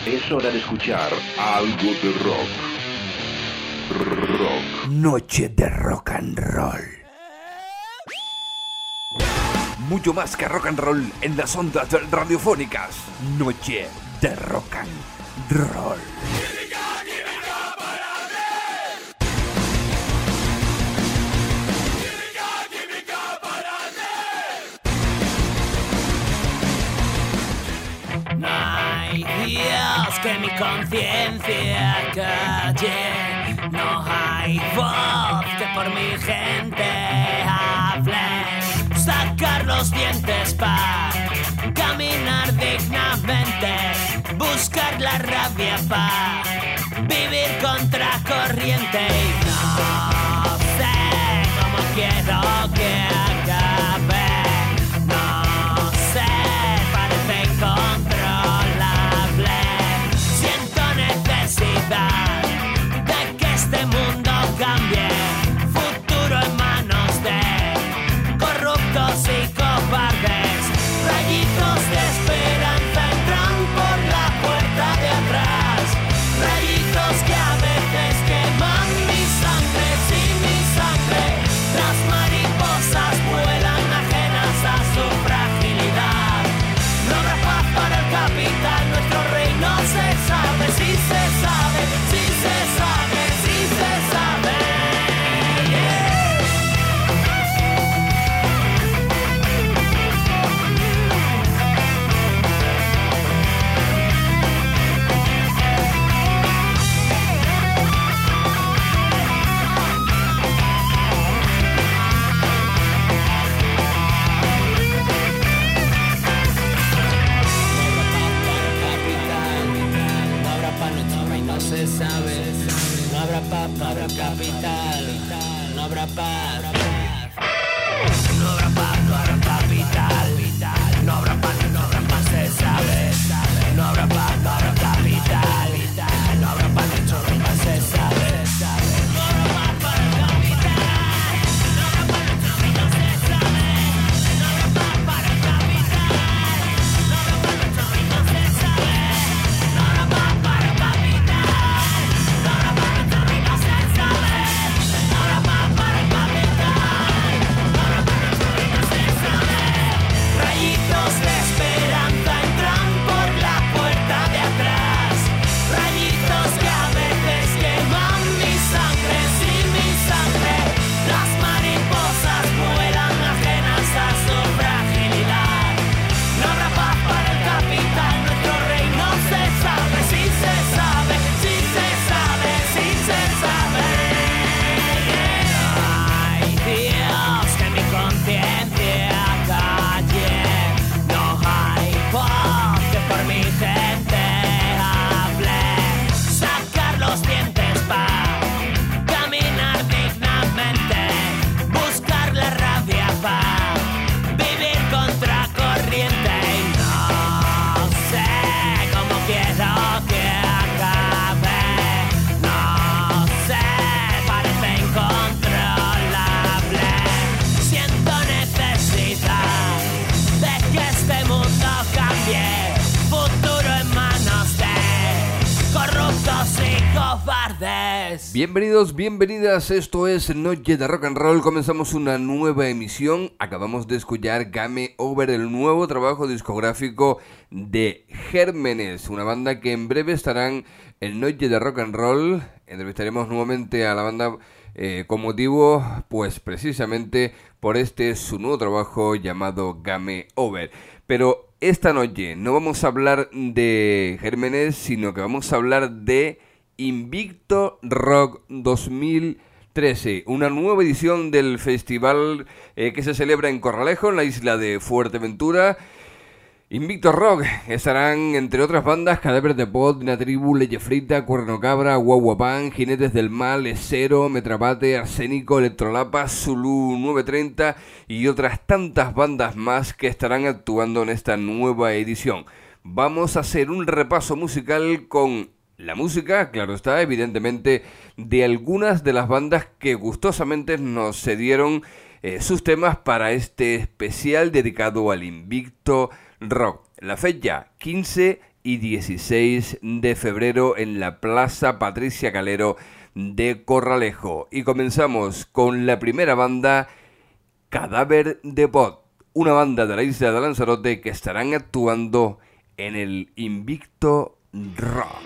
Es hora de escuchar algo de rock. Rock. Noche de rock and roll. Mucho más que rock and roll en las ondas radiofónicas. Noche de rock and roll. No hay Dios que mi conciencia calle, no hay voz que por mi gente hable. Sacar los dientes para caminar dignamente, buscar la rabia para vivir contra corriente. Y no sé cómo quiero que acabe, no sé, parece incontrolable. Siento necesidad de que este mundo cambie, futuro en manos de corruptos y cobardes. Rayitos de esperanza entran por la puerta de atrás, rayitos que a veces queman mi sangre, sin mi sangre. Las mariposas vuelan ajenas a su fragilidad. No habrá paz para el capital, nuestro reino se sabe, sí se sabe, sí se sabe, sí se sabe. Se sabe, no habrá paz para el capital, no habrá paz, no habrá paz para el capital, no habrá paz, se sabe, no habrá paz para el capital, no habrá paz, nuestro reino se sabe, no habrá paz para el capital, no habrá paz, nuestro reino se sabe, no habrá paz para el capital, no habrá paz, nuestro reino se sabe, no habrá paz para el capital. Rayitos de esperanza entran por la puerta de atrás, rayitos que a veces queman mi sangre, sin mi sangre. Las mariposas vuelan ajenas a su fragilidad. No habrá paz para el capital, nuestro reino se sabe, sí se sabe, sí se sabe, sí se sabe. Ay Dios, que mi conciencia calle, no hay voz que por mi gente hable. Sacar los dientes para caminar dignamente, buscar la rabia para vivir contra corriente. Y no sé cómo quiero que acabe, no sé, parece incontrolable. Siento necesidad de que este mundo cambie, futuro en manos de corruptos y cobardes. Bienvenidos, bienvenidas, esto es Noche de Rock and Roll. Comenzamos una nueva emisión. Acabamos de escuchar Game Over, el nuevo trabajo discográfico de Gérmenes, una banda que en breve estarán en Noche de Rock and Roll. Entrevistaremos nuevamente a la banda con motivo, pues precisamente por su nuevo trabajo llamado Game Over. Pero esta noche no vamos a hablar de Gérmenes, sino que vamos a hablar de Invicto Rock 2013, una nueva edición del festival que se celebra en Corralejo, en la isla de Fuerteventura. Invicto Rock estarán, entre otras bandas, Cadáver de Pod, Dina Tribu, Leche Frita, Cuerno Cabra, Guaguapán, Jinetes del Mal, Esero, Metrabate, Arsénico, Electrolapa, Zulu 930 y otras tantas bandas más que estarán actuando en esta nueva edición. Vamos a hacer un repaso musical con la música, claro está, evidentemente, de algunas de las bandas que gustosamente nos cedieron sus temas para este especial dedicado al Invicto Rock. La fecha 15 y 16 de febrero en la Plaza Patricia Calero de Corralejo. Y comenzamos con la primera banda, Cadáver de Pot, una banda de la isla de Lanzarote que estarán actuando en el Invicto Rock.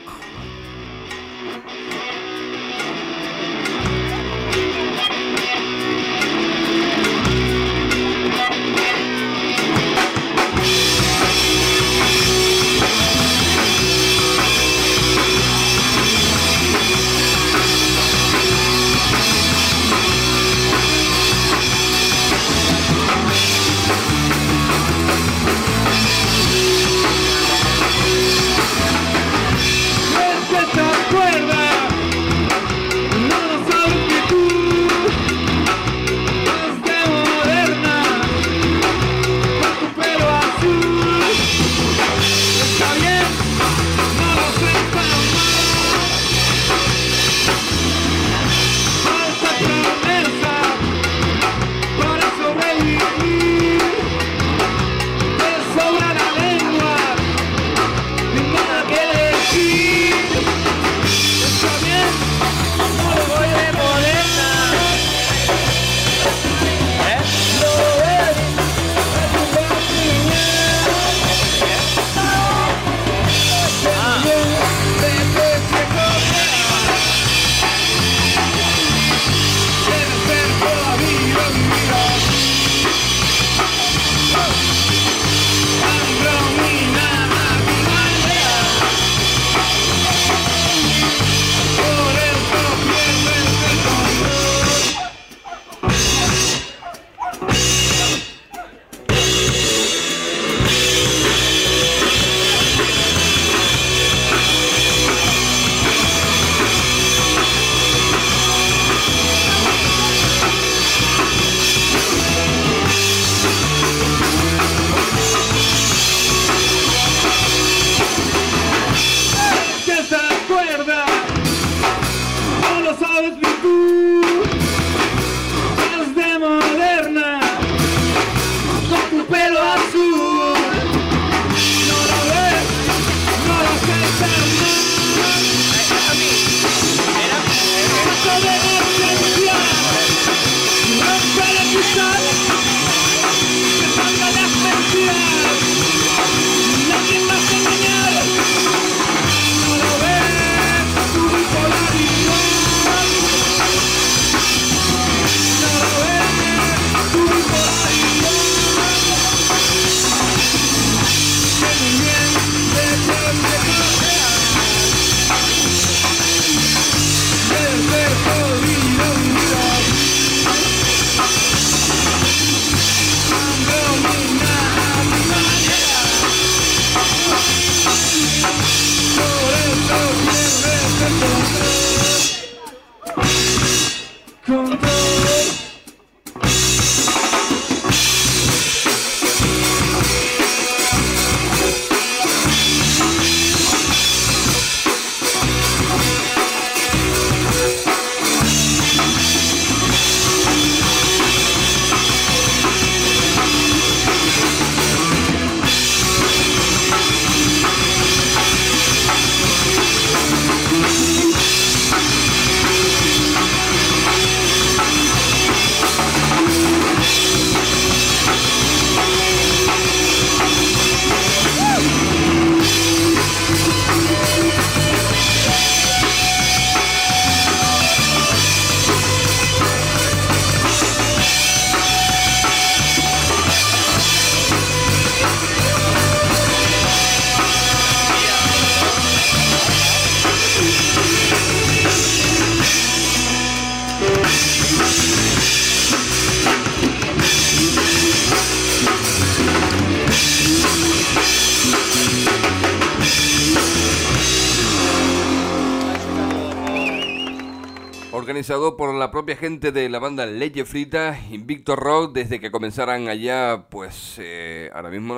Organizado por la propia gente de la banda Leche Frita, Invicto Rock, desde que comenzaran allá, pues ahora mismo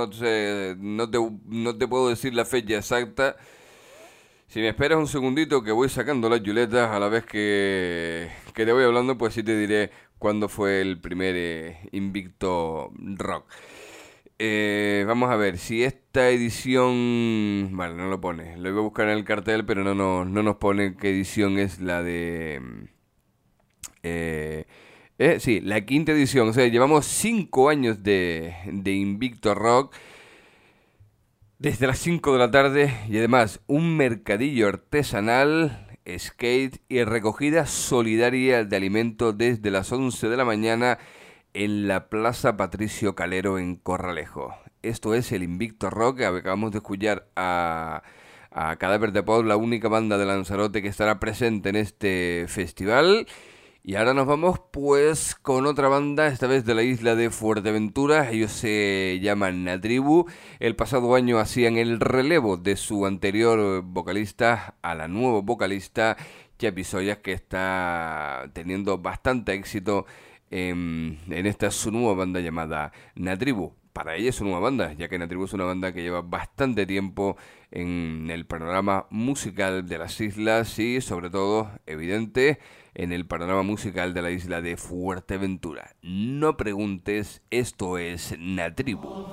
no te puedo decir la fecha exacta. Si me esperas un segundito que voy sacando las chuletas a la vez que te voy hablando, pues sí te diré cuándo fue el primer Invicto Rock. Vamos a ver si esta edición... Vale, no lo pone. Lo iba a buscar en el cartel, pero no nos pone qué edición es la de... sí, la quinta edición. O sea, llevamos 5 años de Invicto Rock. Desde las 5 de la tarde. Y además, un mercadillo artesanal, skate y recogida solidaria de alimentos desde las 11 de la mañana en la Plaza Patricio Calero en Corralejo. Esto es el Invicto Rock. Acabamos de escuchar a Cadáver de Pop, la única banda de Lanzarote que estará presente en este festival. Y ahora nos vamos pues con otra banda, esta vez de la isla de Fuerteventura. Ellos se llaman Natribu. El pasado año hacían el relevo de su anterior vocalista a la nueva vocalista Chapi Soyas, que está teniendo bastante éxito en esta su nueva banda llamada Natribu. Para ella es su nueva banda, ya que Natribu es una banda que lleva bastante tiempo en el panorama musical de las islas y sobre todo, evidente, en el panorama musical de la isla de Fuerteventura. No preguntes, esto es Natribu.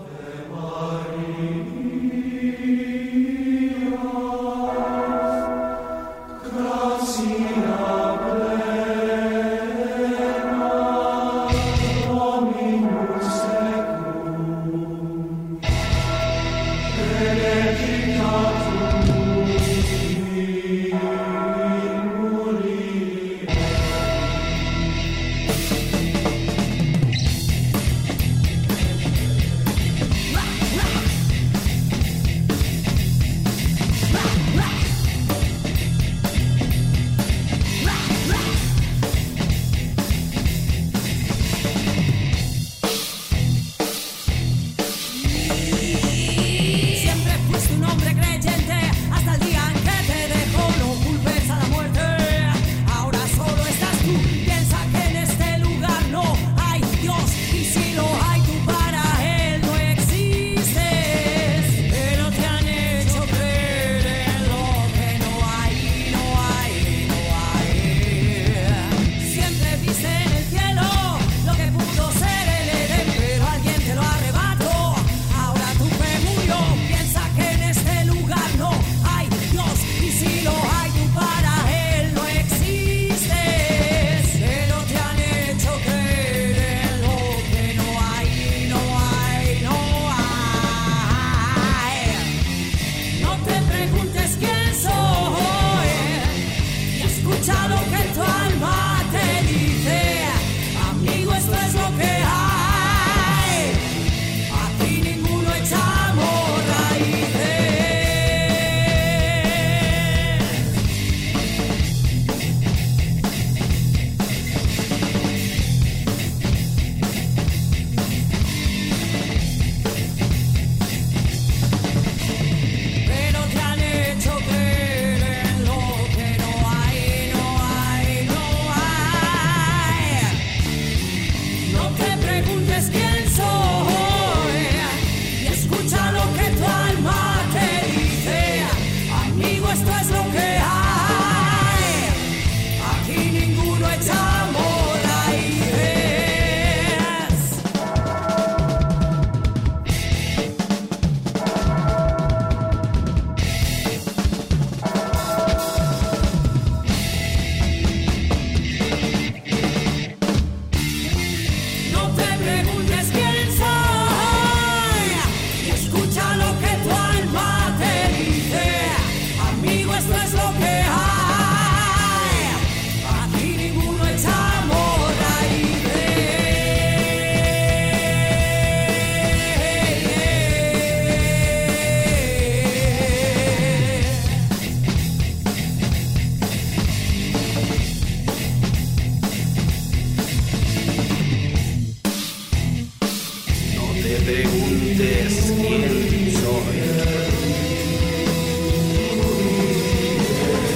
preguntes quién soy.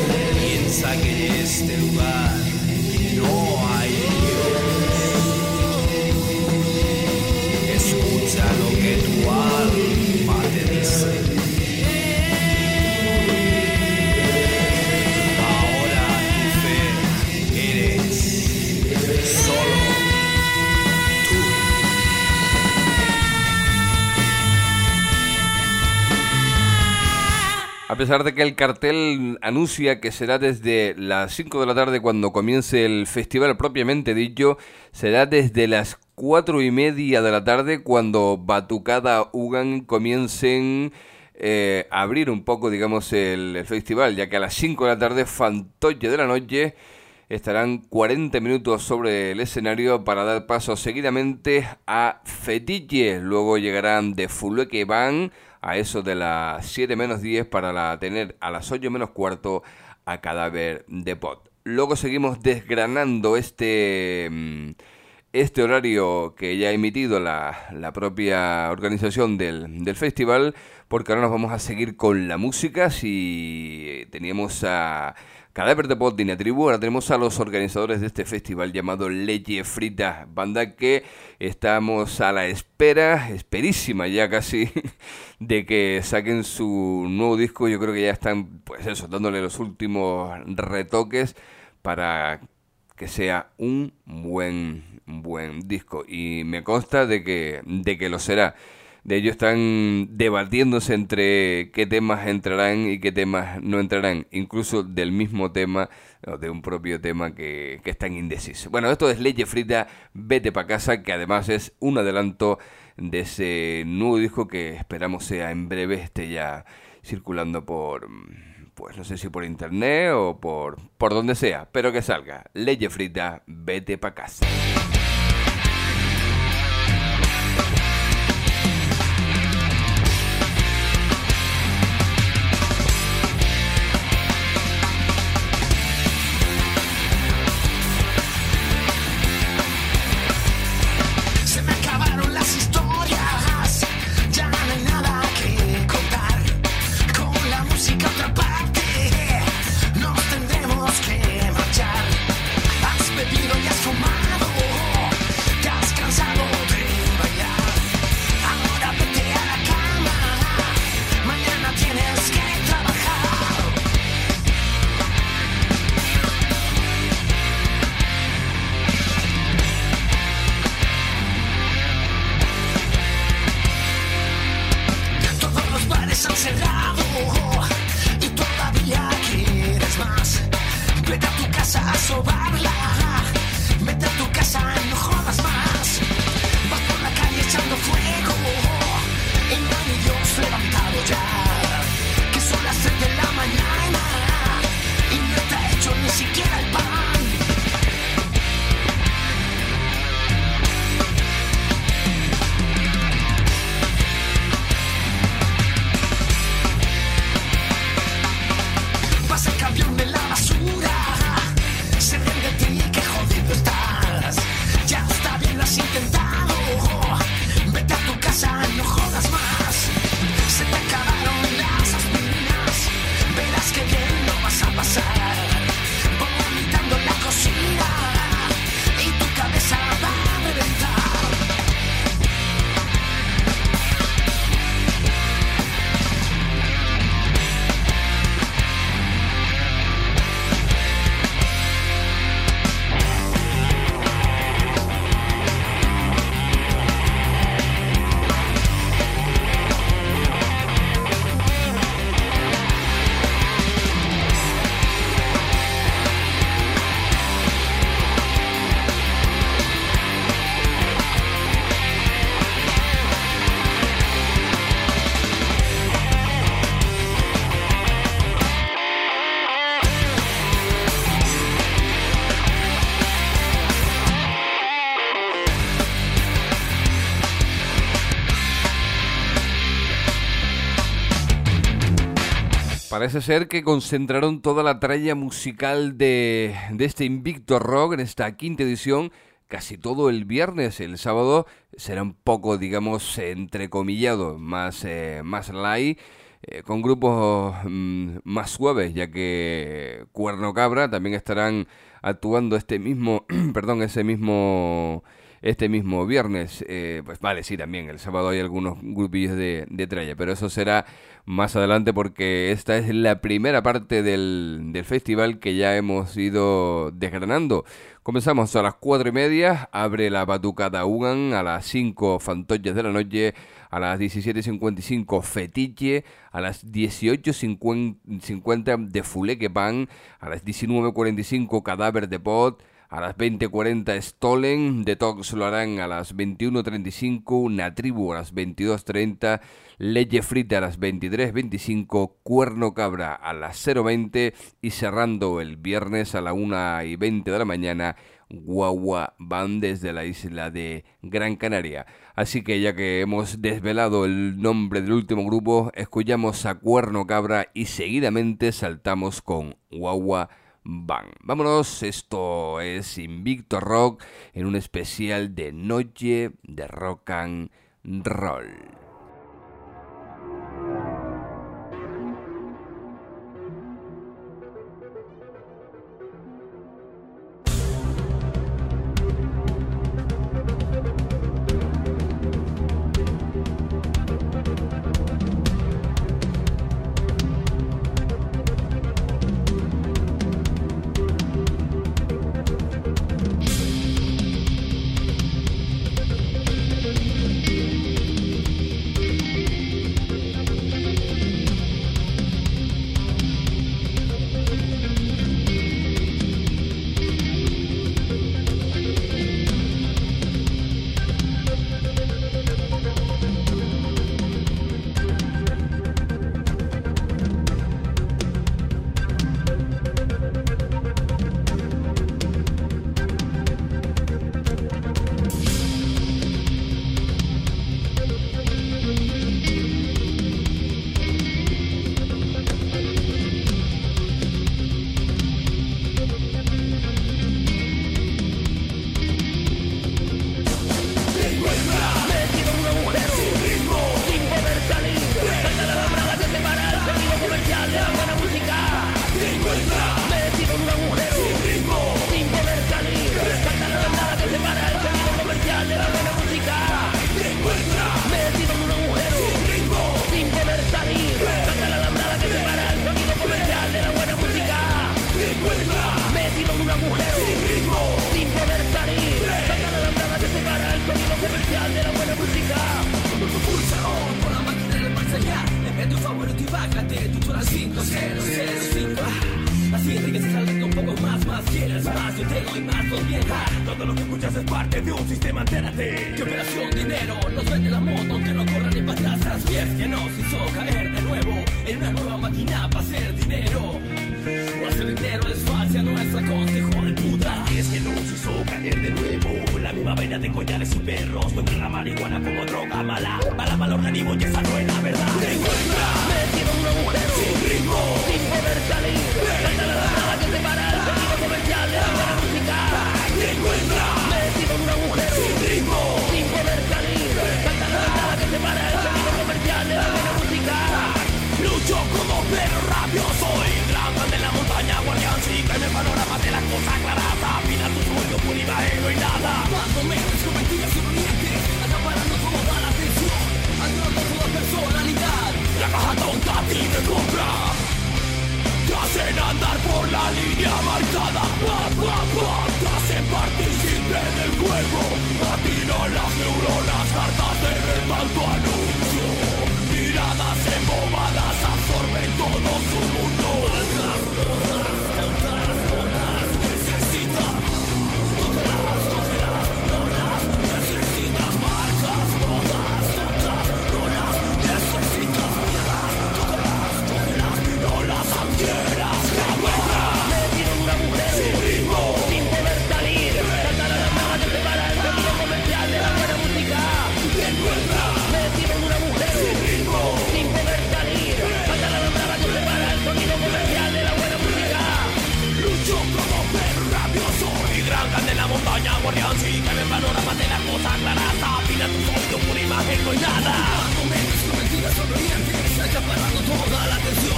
A pesar de que el cartel anuncia que será desde las 5 de la tarde cuando comience el festival propiamente dicho, será desde las 4:30 de la tarde cuando Batucada Ugan comiencen a abrir un poco, digamos, el festival, ya que a las 5 de la tarde, Fantoche de la Noche, estarán 40 minutos sobre el escenario para dar paso seguidamente a Fetiche. Luego llegarán de Fulueque Van a eso de las 7 menos 10 para tener a las 8 menos cuarto a Cadáver de Pot. Luego seguimos desgranando este horario que ya ha emitido la propia organización del festival, porque ahora nos vamos a seguir con la música. Si teníamos a Cadáver de Pot de Tribu, ahora tenemos a los organizadores de este festival llamado Leche Frita, banda que estamos a la esperísima ya casi, de que saquen su nuevo disco. Yo creo que ya están, pues eso, dándole los últimos retoques para que sea un buen disco, y me consta de que lo será. De ello están debatiéndose entre qué temas entrarán y qué temas no entrarán, incluso del mismo tema o de un propio tema que están indecisos. Bueno, esto es Leche Frita, Vete pa' Casa, que además es un adelanto de ese nuevo disco que esperamos sea en breve, esté ya circulando por, pues no sé si por internet o por donde sea, pero que salga. Leche Frita, Vete pa' Casa. Parece ser que concentraron toda la tralla musical de este Invicto Rock en esta quinta edición casi todo el viernes. El sábado será un poco, digamos, entrecomillado, más light, con grupos más suaves, ya que Cuerno Cabra también estarán actuando ese mismo este mismo viernes. Pues vale, sí, también el sábado hay algunos grupillos de tralla, pero eso será más adelante porque esta es la primera parte del festival que ya hemos ido desgranando. Comenzamos a las 4:30, abre la Batucada Ugan, a las 5 Fantollas de la Noche, a las 17:55 Fetiche, a las 18:50 de Fuleque Pan, a las 19:45 Cadáver de Pot, a las 20:40 Stolen, Detox lo harán a las 21:35, Natribu a las 22:30, Leche Frita a las 23:25, Cuerno Cabra a las 0:20 y cerrando el viernes a la 1:20 de la mañana, Guagua Band desde la isla de Gran Canaria. Así que ya que hemos desvelado el nombre del último grupo, escuchamos a Cuerno Cabra y seguidamente saltamos con Guagua Band. Vámonos, esto es Invicto Rock en un especial de Noche de Rock and Roll.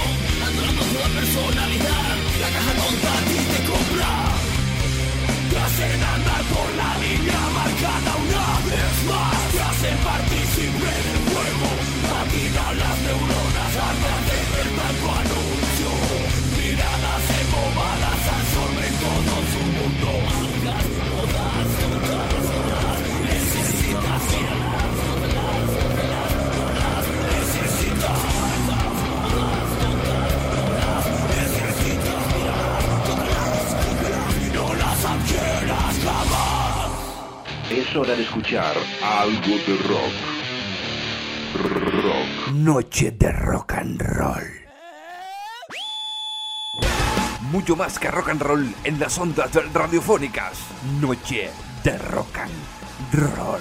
Personalidad, la caja tonta a ti te compra. hacen andar por la línea marcada una vez más, te hacen partícipe del fuego, maquinan las neuronas, arranque del blanco anuncio, miradas embobadas absorben todo su mundo. Necesitas Es hora de escuchar algo de rock. Rock. Noche de rock and roll. Mucho más que rock and roll en las ondas radiofónicas. Noche de rock and roll.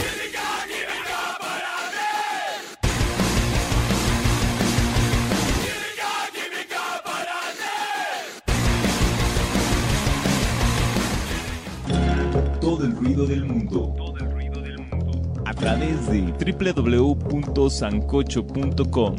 Todo el ruido del mundo. A través de www.sancocho.com.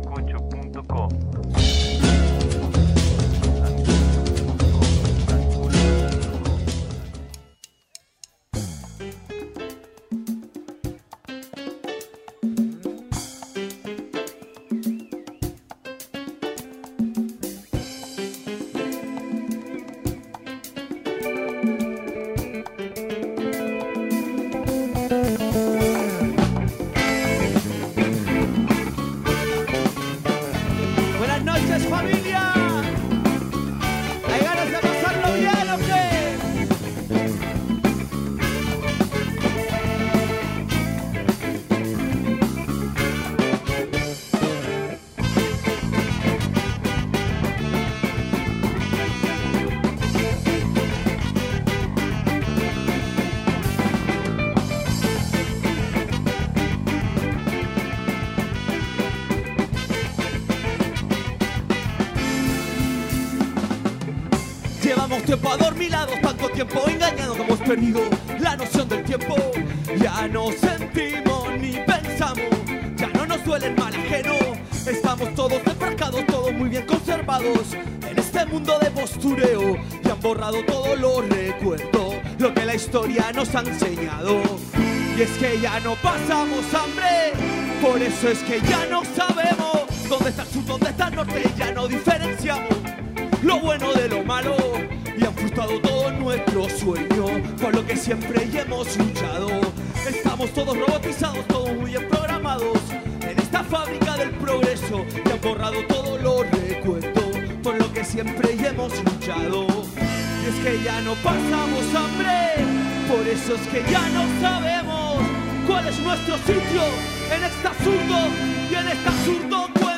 Tiempo adormilados, tanto tiempo engañados que hemos perdido la noción del tiempo. Ya no sentimos ni pensamos, ya no nos duele el mal ajeno. Estamos todos enfrascados, todos muy bien conservados en este mundo de postureo. Y han borrado todos los recuerdos, lo que la historia nos ha enseñado. Y es que ya no pasamos hambre, por eso es que ya no sabemos dónde está el sur, dónde está el norte. Ya no diferenciamos lo bueno de lo malo. Y han frustrado todo nuestro sueño, por lo que siempre hemos luchado. Estamos todos robotizados, todos muy bien programados en esta fábrica del progreso. Y han borrado todos los recuerdos, por lo que siempre hemos luchado. Y es que ya no pasamos hambre, por eso es que ya no sabemos cuál es nuestro sitio en este absurdo y en este absurdo cuento.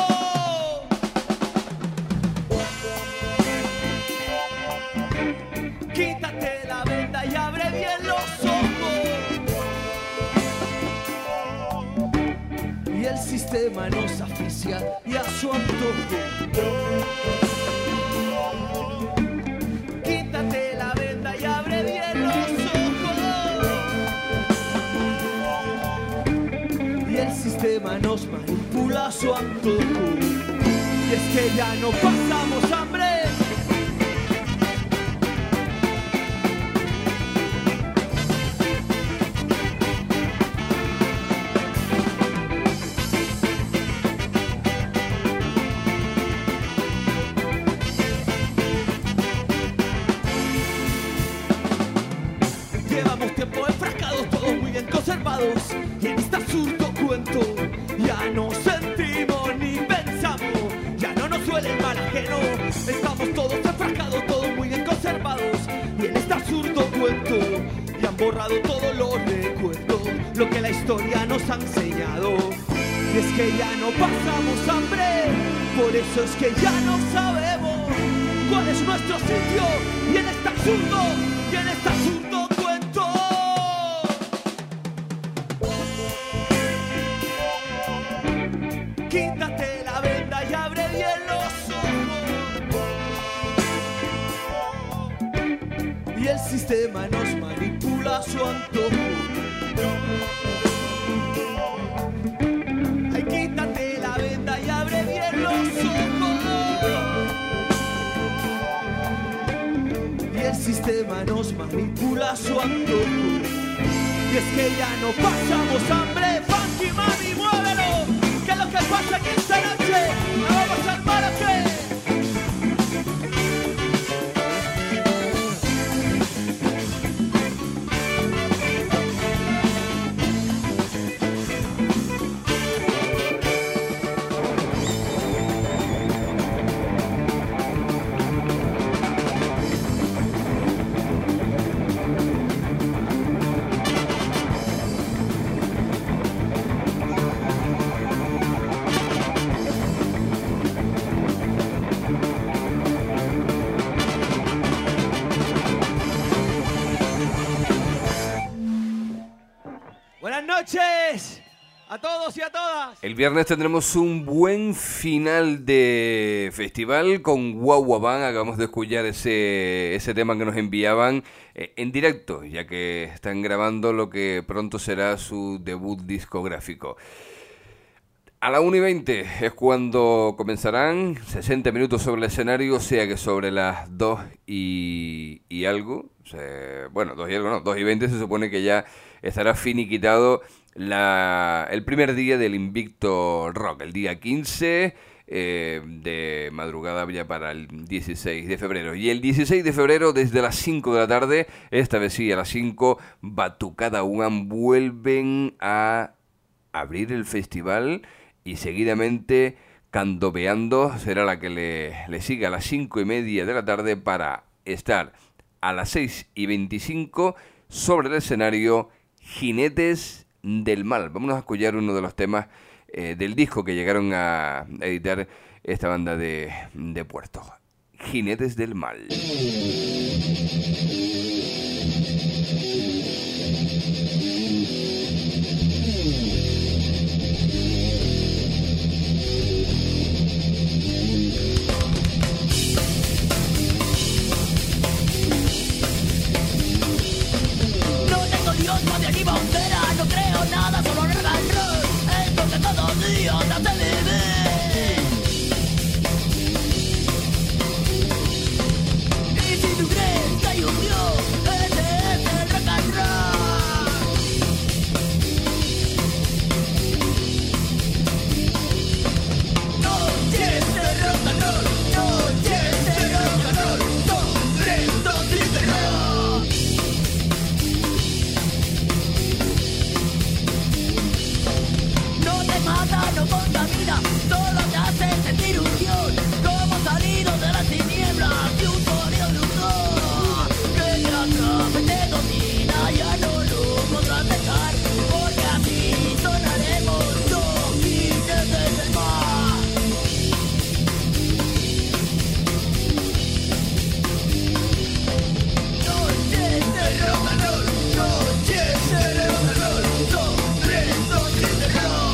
Quítate la venda y abre bien los ojos. Y el sistema nos asfixia y a su antojo. Quítate la venda y abre bien los ojos. Y el sistema nos manipula a su antojo. Y es que ya no pasamos hambre. Y en este absurdo cuento ya no sentimos ni pensamos, ya no nos duele el mal ajeno. Estamos todos enfrascados, todos muy bien conservados. Y en este absurdo cuento ya han borrado todos los recuerdos, lo que la historia nos ha enseñado. Y es que ya no pasamos hambre, por eso es que ya no sabemos cuál es nuestro sitio. Y en este absurdo, y en este absurdo cuento. Quítate la venda y abre bien los ojos. Y el sistema nos manipula a su antojo. Ay, quítate la venda y abre bien los ojos. Y el sistema nos manipula a su antojo. Y es que ya no pasamos hambre. Funky mami, muévelo. ¿Qué es lo que pasa aquí esta noche? ¿No vamos a armar o qué? Buenas noches a todos y a todas. El viernes tendremos un buen final de festival con Guagua Band. Acabamos de escuchar ese tema que nos enviaban en directo, ya que están grabando lo que pronto será su debut discográfico. A la 1:20 es cuando comenzarán, 60 minutos sobre el escenario, o sea que sobre las 2 y algo, bueno, 2 y algo no, 2:20 se supone que ya estará finiquitado el primer día del Invicto Rock, el día 15 de madrugada ya para el 16 de febrero. Y el 16 de febrero desde las 5 de la tarde, esta vez sí a las 5, Batucada One vuelven a abrir el festival y seguidamente Candobeando será la que le siga a las 5:30 de la tarde para estar a las 6:25 sobre el escenario Jinetes del Mal. Vámonos a escuchar uno de los temas del disco que llegaron a editar esta banda de Puerto. Jinetes del Mal. No me animo a entera, no creo nada, solo rock and roll. Esto que todo día te hace vivir. Y si tú crees que hay un Dios, ese es el rock and roll. Noches de rock and roll, noches de rock and roll, son retos y terror. Mata, no contamina, solo te hace sentir unión. Como salido de las tinieblas de un sonido ilusor que te atrapa y te domina, ya no lo podrás dejar, porque así sonaremos los jinetes del mar. Noches de rock and roll, noches de rock and roll, son retos y terror.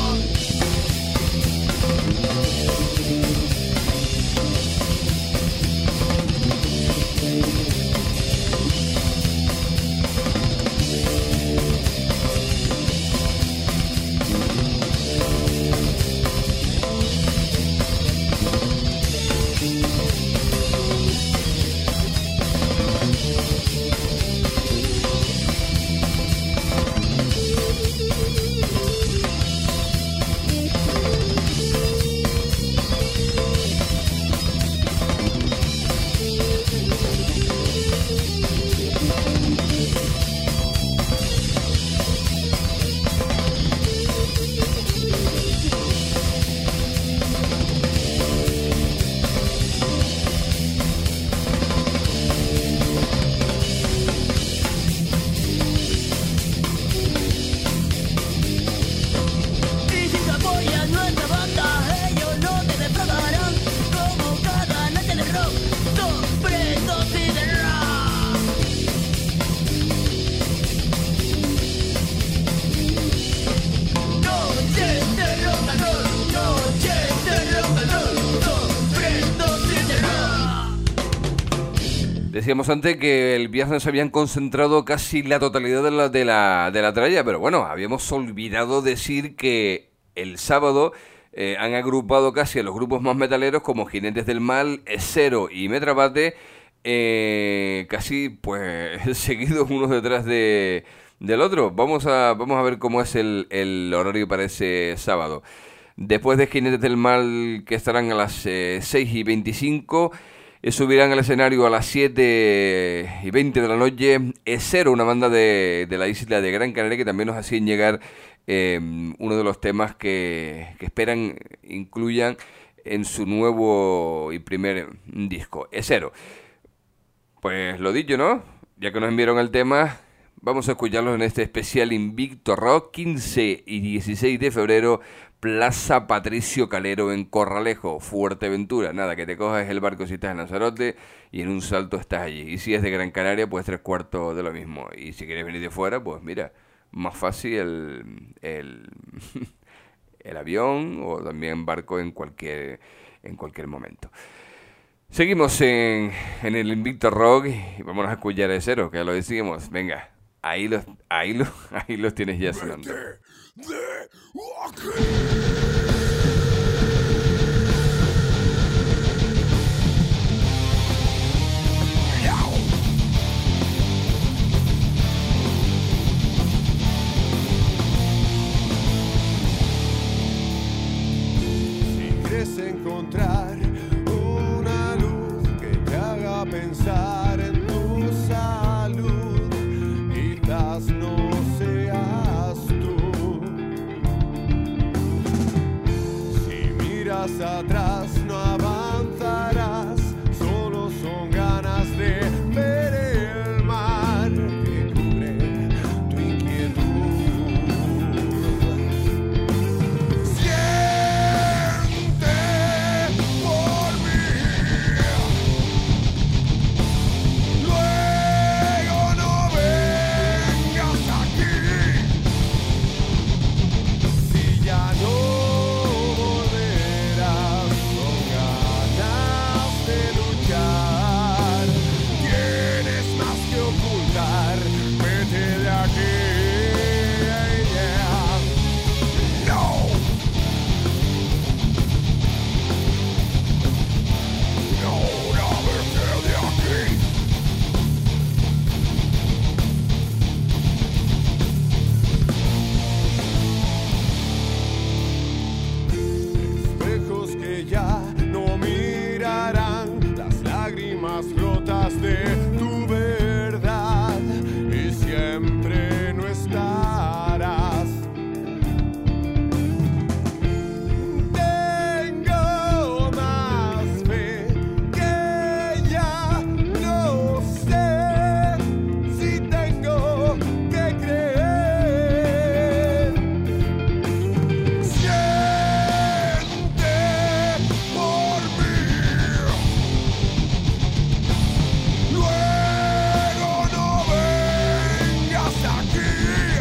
Decíamos antes que el viernes habían concentrado casi la totalidad de la tralla, pero bueno, habíamos olvidado decir que el sábado han agrupado casi a los grupos más metaleros como Jinetes del Mal, Zero y Metrabate casi pues seguidos unos detrás del otro. Vamos a ver cómo es el horario para ese sábado. Después de Jinetes del Mal, que estarán a las 6:25, subirán al escenario a las 7:20 de la noche. Cero, una banda de la isla de Gran Canaria, que también nos hacían llegar uno de los temas que esperan incluyan en su nuevo y primer disco. Cero. Pues lo dicho, ¿no? Ya que nos enviaron el tema, vamos a escucharlos en este especial Invicto Rock, 15 y 16 de febrero, Plaza Patricio Calero en Corralejo, Fuerteventura. Nada, que te cojas el barco si estás en Lanzarote y en un salto estás allí. Y si es de Gran Canaria, pues 3/4 de lo mismo. Y si quieres venir de fuera, pues mira, más fácil el avión o también barco en cualquier momento. Seguimos en el Invicto Rock y vámonos a escuchar de Cero, que ya lo decíamos. Venga, ahí los tienes ya sonando. Si quieres encontrar una luz que te haga pensar en tu salud, quizás no seas tú. Si miras atrás no avanzarás, solo son ganas de ver el mar que cubre tu inquietud. Siente por mí, luego no vengas aquí. Si ya no volverás, son ganas de luchar. Tienes más que ocultar, vete de aquí. No. No, vete de aquí. Espejos que ya no mirarán las lágrimas rotas de tu verdad y siempre no estarás. Tengo más fe que ya no sé si tengo que creer. Siente por mí, luego no vengas aquí.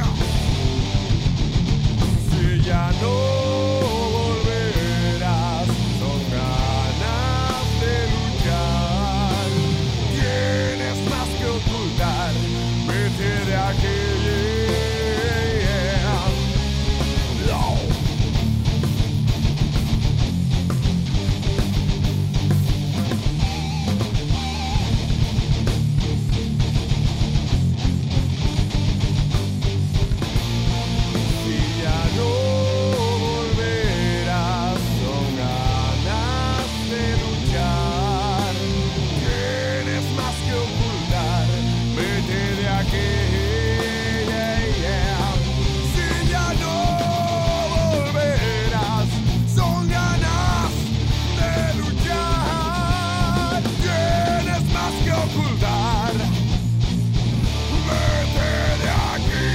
Si ya no volverás, son ganas de luchar. Tienes más que ocultar, vete de aquí. No. Si ya no volverás, son ganas de luchar. Tienes más que ocultar, vete de aquí. Si ya no volverás, son ganas de luchar. Tienes más que ocultar, vete de aquí.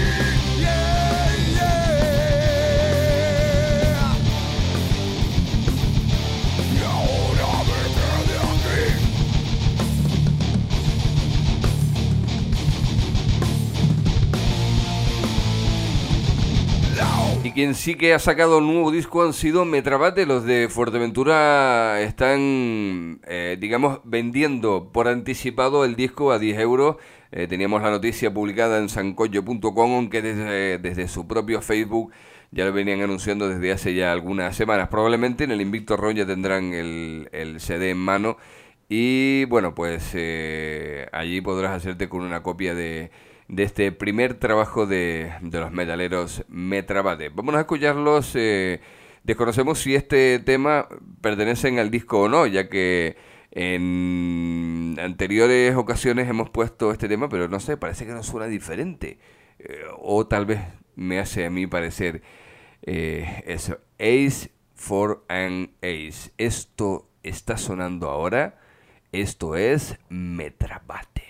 Y ahora vete de aquí. Y quien sí que ha sacado un nuevo disco han sido Metrabate. Los de Fuerteventura están, digamos, vendiendo por anticipado el disco a 10 euros. Teníamos la noticia publicada en sancoyo.com, aunque desde su propio Facebook ya lo venían anunciando desde hace ya algunas semanas. Probablemente en el Invicto Rock ya tendrán el CD en mano Y bueno, pues allí podrás hacerte con una copia de este primer trabajo de los metaleros Metrabate. Vamos a escucharlos. Desconocemos si este tema pertenecen al disco o no, ya que en anteriores ocasiones hemos puesto este tema, pero no sé, parece que nos suena diferente. O tal vez me hace a mí parecer eso. Ace for an Ace. Esto está sonando ahora. Esto es Metrabate.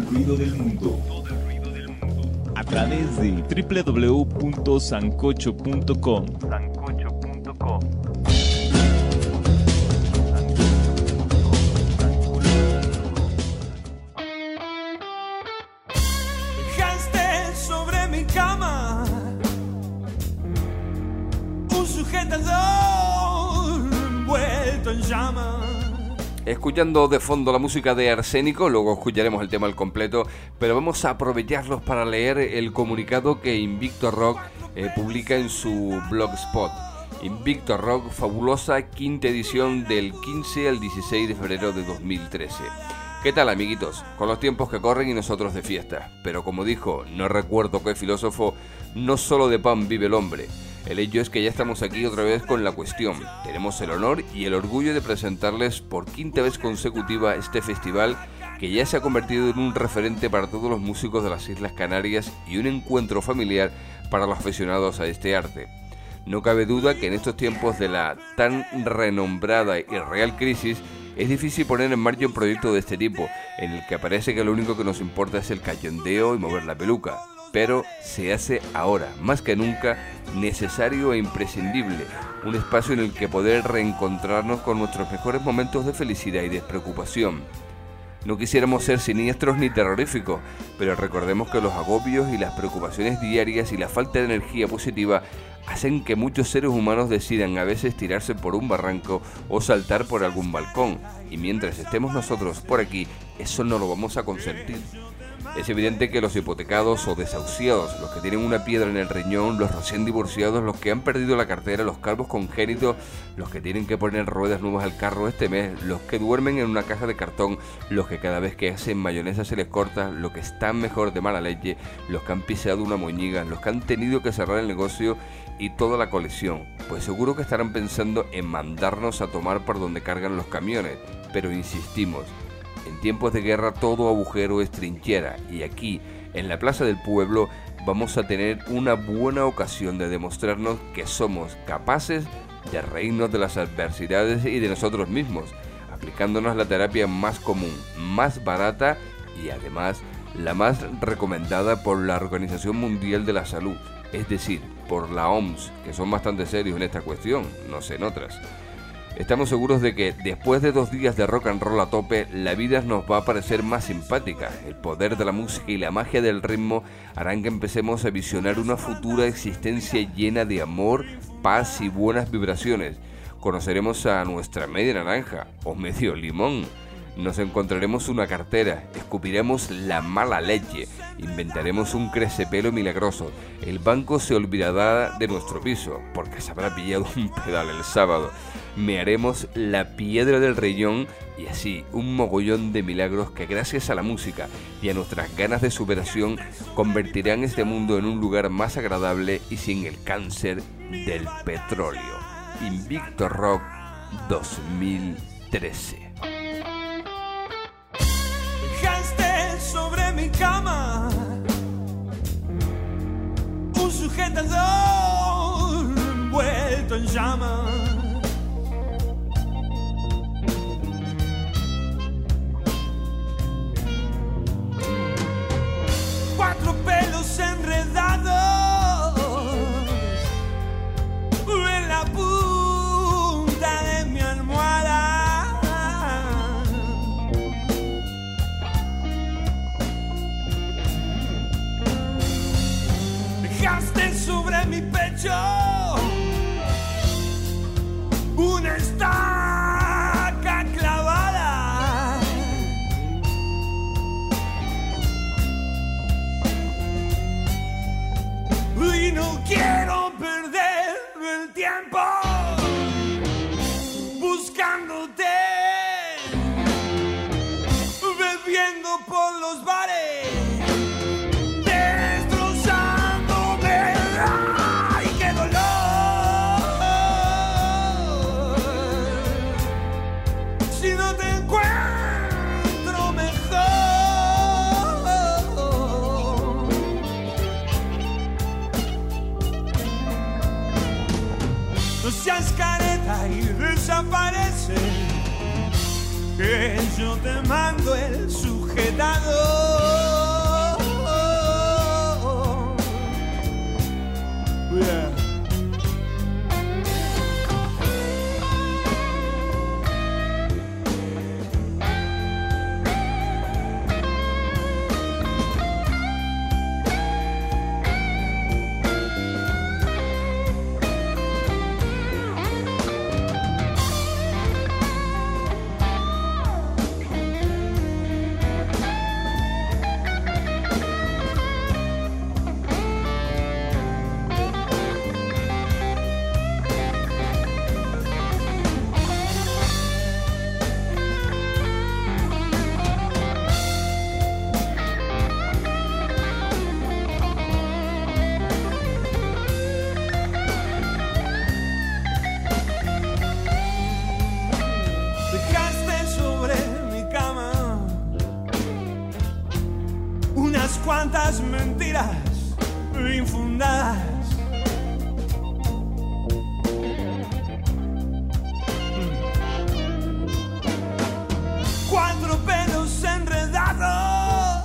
ruido del mundo. A través de www.sancocho.com. Dejaste sobre mi cama un sujetador envuelto en llamas. Escuchando de fondo la música de Arsénico, luego escucharemos el tema al completo, pero vamos a aprovecharlos para leer el comunicado que Invicto Rock publica en su blogspot. Invicto Rock, fabulosa quinta edición del 15 al 16 de febrero de 2013. ¿Qué tal, amiguitos? Con los tiempos que corren y nosotros de fiesta. Pero como dijo, no recuerdo qué filósofo, no solo de pan vive el hombre. El hecho es que ya estamos aquí otra vez con la cuestión. Tenemos el honor y el orgullo de presentarles por quinta vez consecutiva este festival que ya se ha convertido en un referente para todos los músicos de las Islas Canarias y un encuentro familiar para los aficionados a este arte. No cabe duda que en estos tiempos de la tan renombrada y real crisis es difícil poner en marcha un proyecto de este tipo, en el que parece que lo único que nos importa es el cachondeo y mover la peluca. Pero se hace ahora, más que nunca, necesario e imprescindible, un espacio en el que poder reencontrarnos con nuestros mejores momentos de felicidad y despreocupación. No quisiéramos ser siniestros ni terroríficos, pero recordemos que los agobios y las preocupaciones diarias y la falta de energía positiva hacen que muchos seres humanos decidan a veces tirarse por un barranco o saltar por algún balcón, y mientras estemos nosotros por aquí, eso no lo vamos a consentir. Es evidente que los hipotecados o desahuciados, los que tienen una piedra en el riñón, los recién divorciados, los que han perdido la cartera, los calvos congénitos, los que tienen que poner ruedas nuevas al carro este mes, los que duermen en una caja de cartón, los que cada vez que hacen mayonesa se les corta, los que están mejor de mala leche, los que han pisado una moñiga, los que han tenido que cerrar el negocio y toda la colección, pues seguro que estarán pensando en mandarnos a tomar por donde cargan los camiones, pero insistimos. En tiempos de guerra todo agujero es trinchera y aquí, en la Plaza del Pueblo, vamos a tener una buena ocasión de demostrarnos que somos capaces de reírnos de las adversidades y de nosotros mismos, aplicándonos la terapia más común, más barata y además la más recomendada por la Organización Mundial de la Salud, es decir, por la OMS, que son bastante serios en esta cuestión, no sé en otras. Estamos seguros de que después de 2 días de rock and roll a tope, la vida nos va a parecer más simpática. El poder de la música y la magia del ritmo harán que empecemos a visionar una futura existencia llena de amor, paz y buenas vibraciones. Conoceremos a nuestra media naranja o medio limón. Nos encontraremos una cartera, escupiremos la mala leche, inventaremos un crecepelo milagroso. El banco se olvidará de nuestro piso, porque se habrá pillado un pedal el sábado. Mearemos la piedra del riñón y así un mogollón de milagros que gracias a la música y a nuestras ganas de superación convertirán este mundo en un lugar más agradable y sin el cáncer del petróleo. Invicto Rock 2013. Dejaste sobre mi cama un sujetador envuelto en llamas. Cuatro pelos enredados en la punta de mi almohada. Dejaste sobre mi pecho una estaca clavada. Y no quiero perder el tiempo buscándote, bebiendo por los bares, destrozándome. ¡Ay, qué dolor! Si no te encuentro mejor. No seas careta y desaparece, que yo te mando el sujeto. sujetado. Yeah. Cuántas mentiras infundadas. Cuatro pelos enredados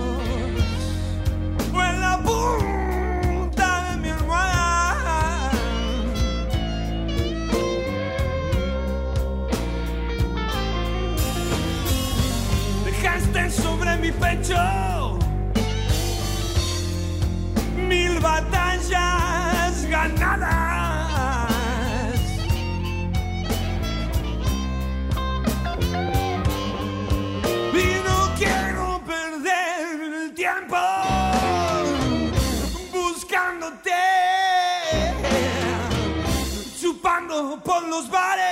en la punta de mi almohada. Dejaste sobre mi pecho mil batallas ganadas. Y no quiero perder el tiempo buscándote, chupando por los bares.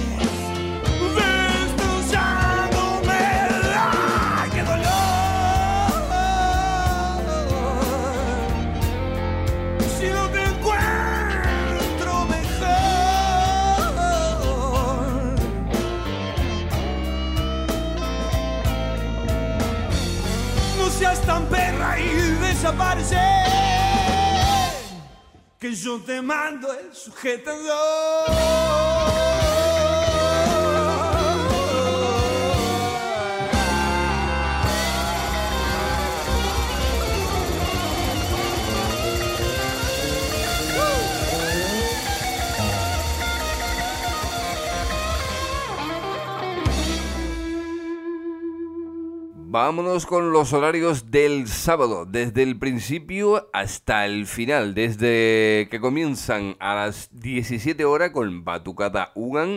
Tan perra y desaparece, que yo te mando el sujetador. Vámonos con los horarios del sábado, desde el principio hasta el final, desde que comienzan a las 17 horas con Batucada Ugan,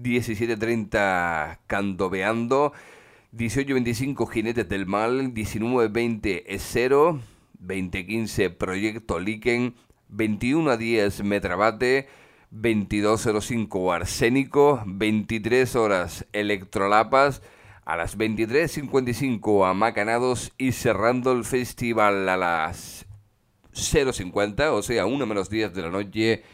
17:30 Candobeando, 18:25 Jinetes del Mal, 19:20 Esero, 20:15 Proyecto Liken, 21:10 Metrabate, 22:05 Arsénico, 23 horas Electrolapas, a las 23:55 Amacanados y cerrando el festival a las 0:50, o sea, 1:10 de la noche,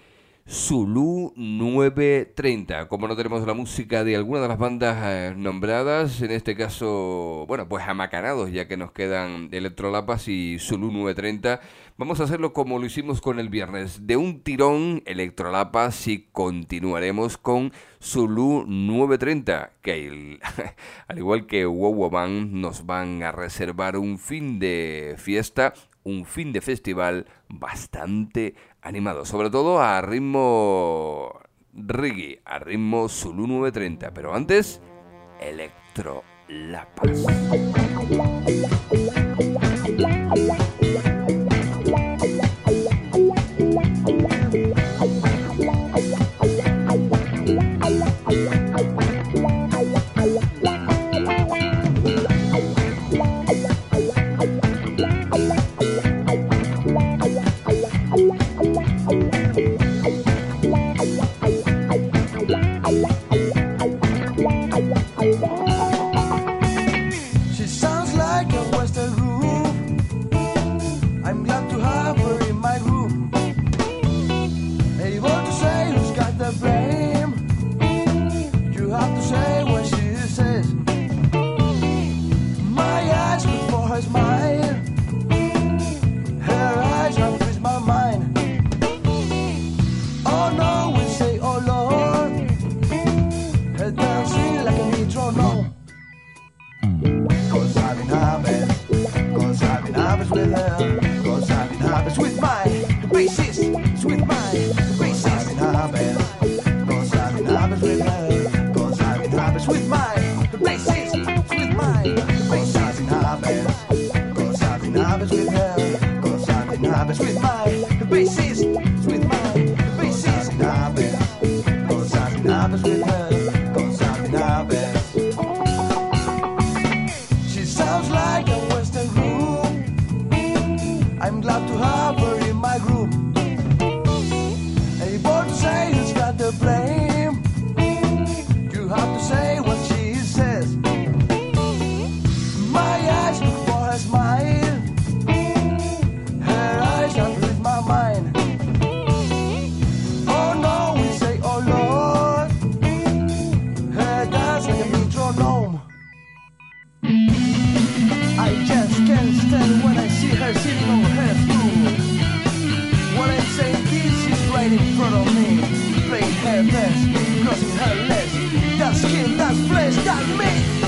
Zulu 930. Como no tenemos la música de alguna de las bandas nombradas, en este caso, bueno, pues Amacanados, ya que nos quedan Electrolapas y Zulu 930, vamos a hacerlo como lo hicimos con el viernes, de un tirón Electrolapas, y continuaremos con Zulu 930, que al igual que Wow Band nos van a reservar un fin de fiesta, un fin de festival bastante animado, sobre todo a ritmo reggae, a ritmo Zulu 930, pero antes, Electrolapas. She sounds like a western groove. her. Cause I'm in habits with my bassist. With my bassist. I'm in habits. Cause I'm in habits with her. Cause I'm in habits with my bassist. With my bassist. I'm in habits. Cause I'm in habits with her. Cause I'm in habits with my bassist. With my bassist. I'm in habits. Cause I'm in habits with her. Cause I'm in habits. She sounds like a Western groove. I'm glad to have her in my group. Able to say who's got the blame. You have to say what she says. My eyes look for her smile. Her eyes can't read my mind. Oh no, we say oh Lord. Her dance like a metronome. I just can't stand when I see her sitting on her stool. What I'm saying is she's right in front of me, playing her best, crossing her legs. That's skin, that's flesh, that's me.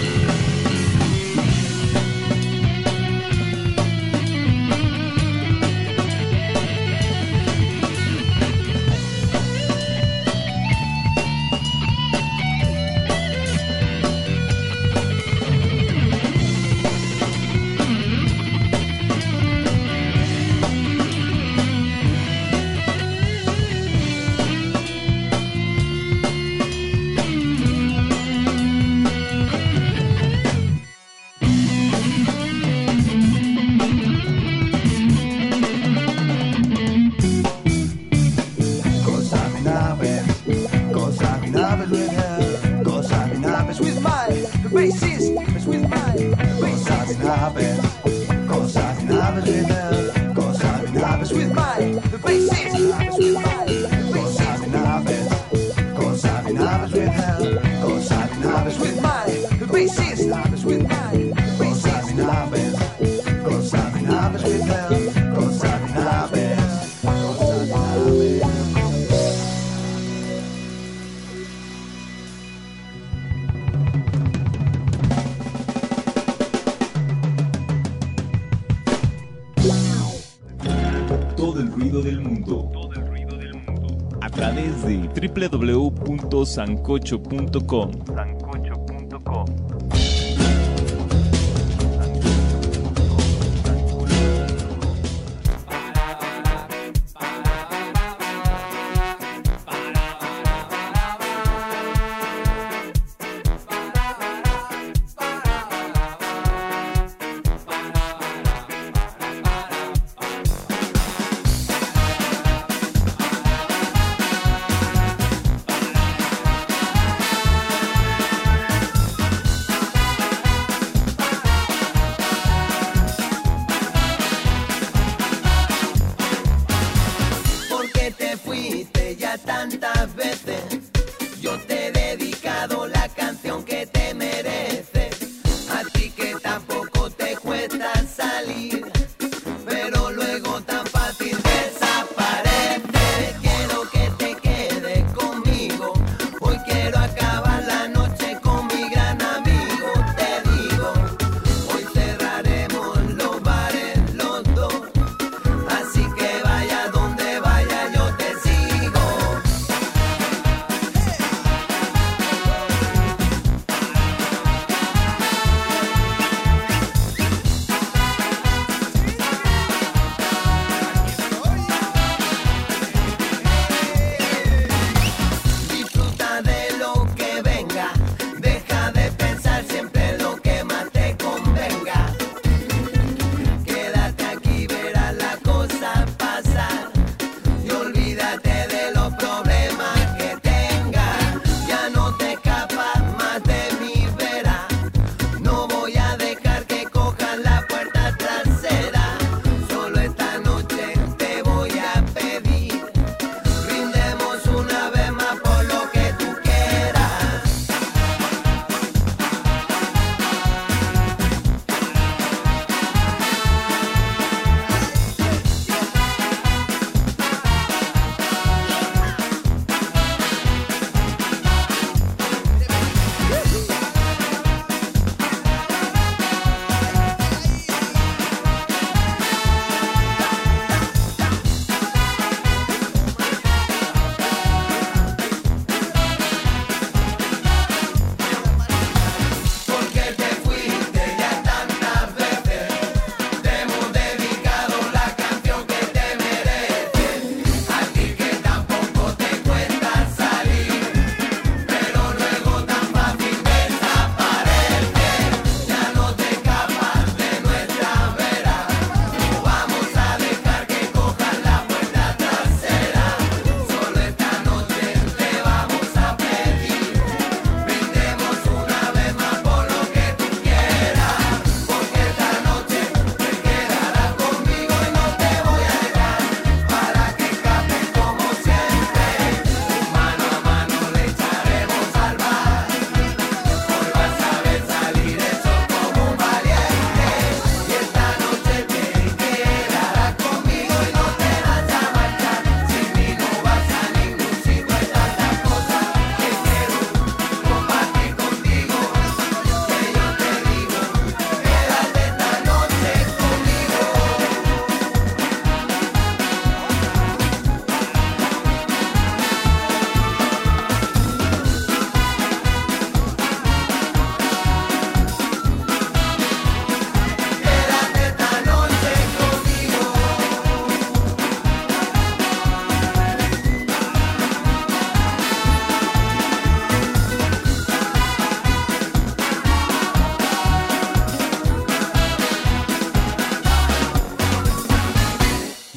Todo el ruido del mundo. A través de www.sancocho.com.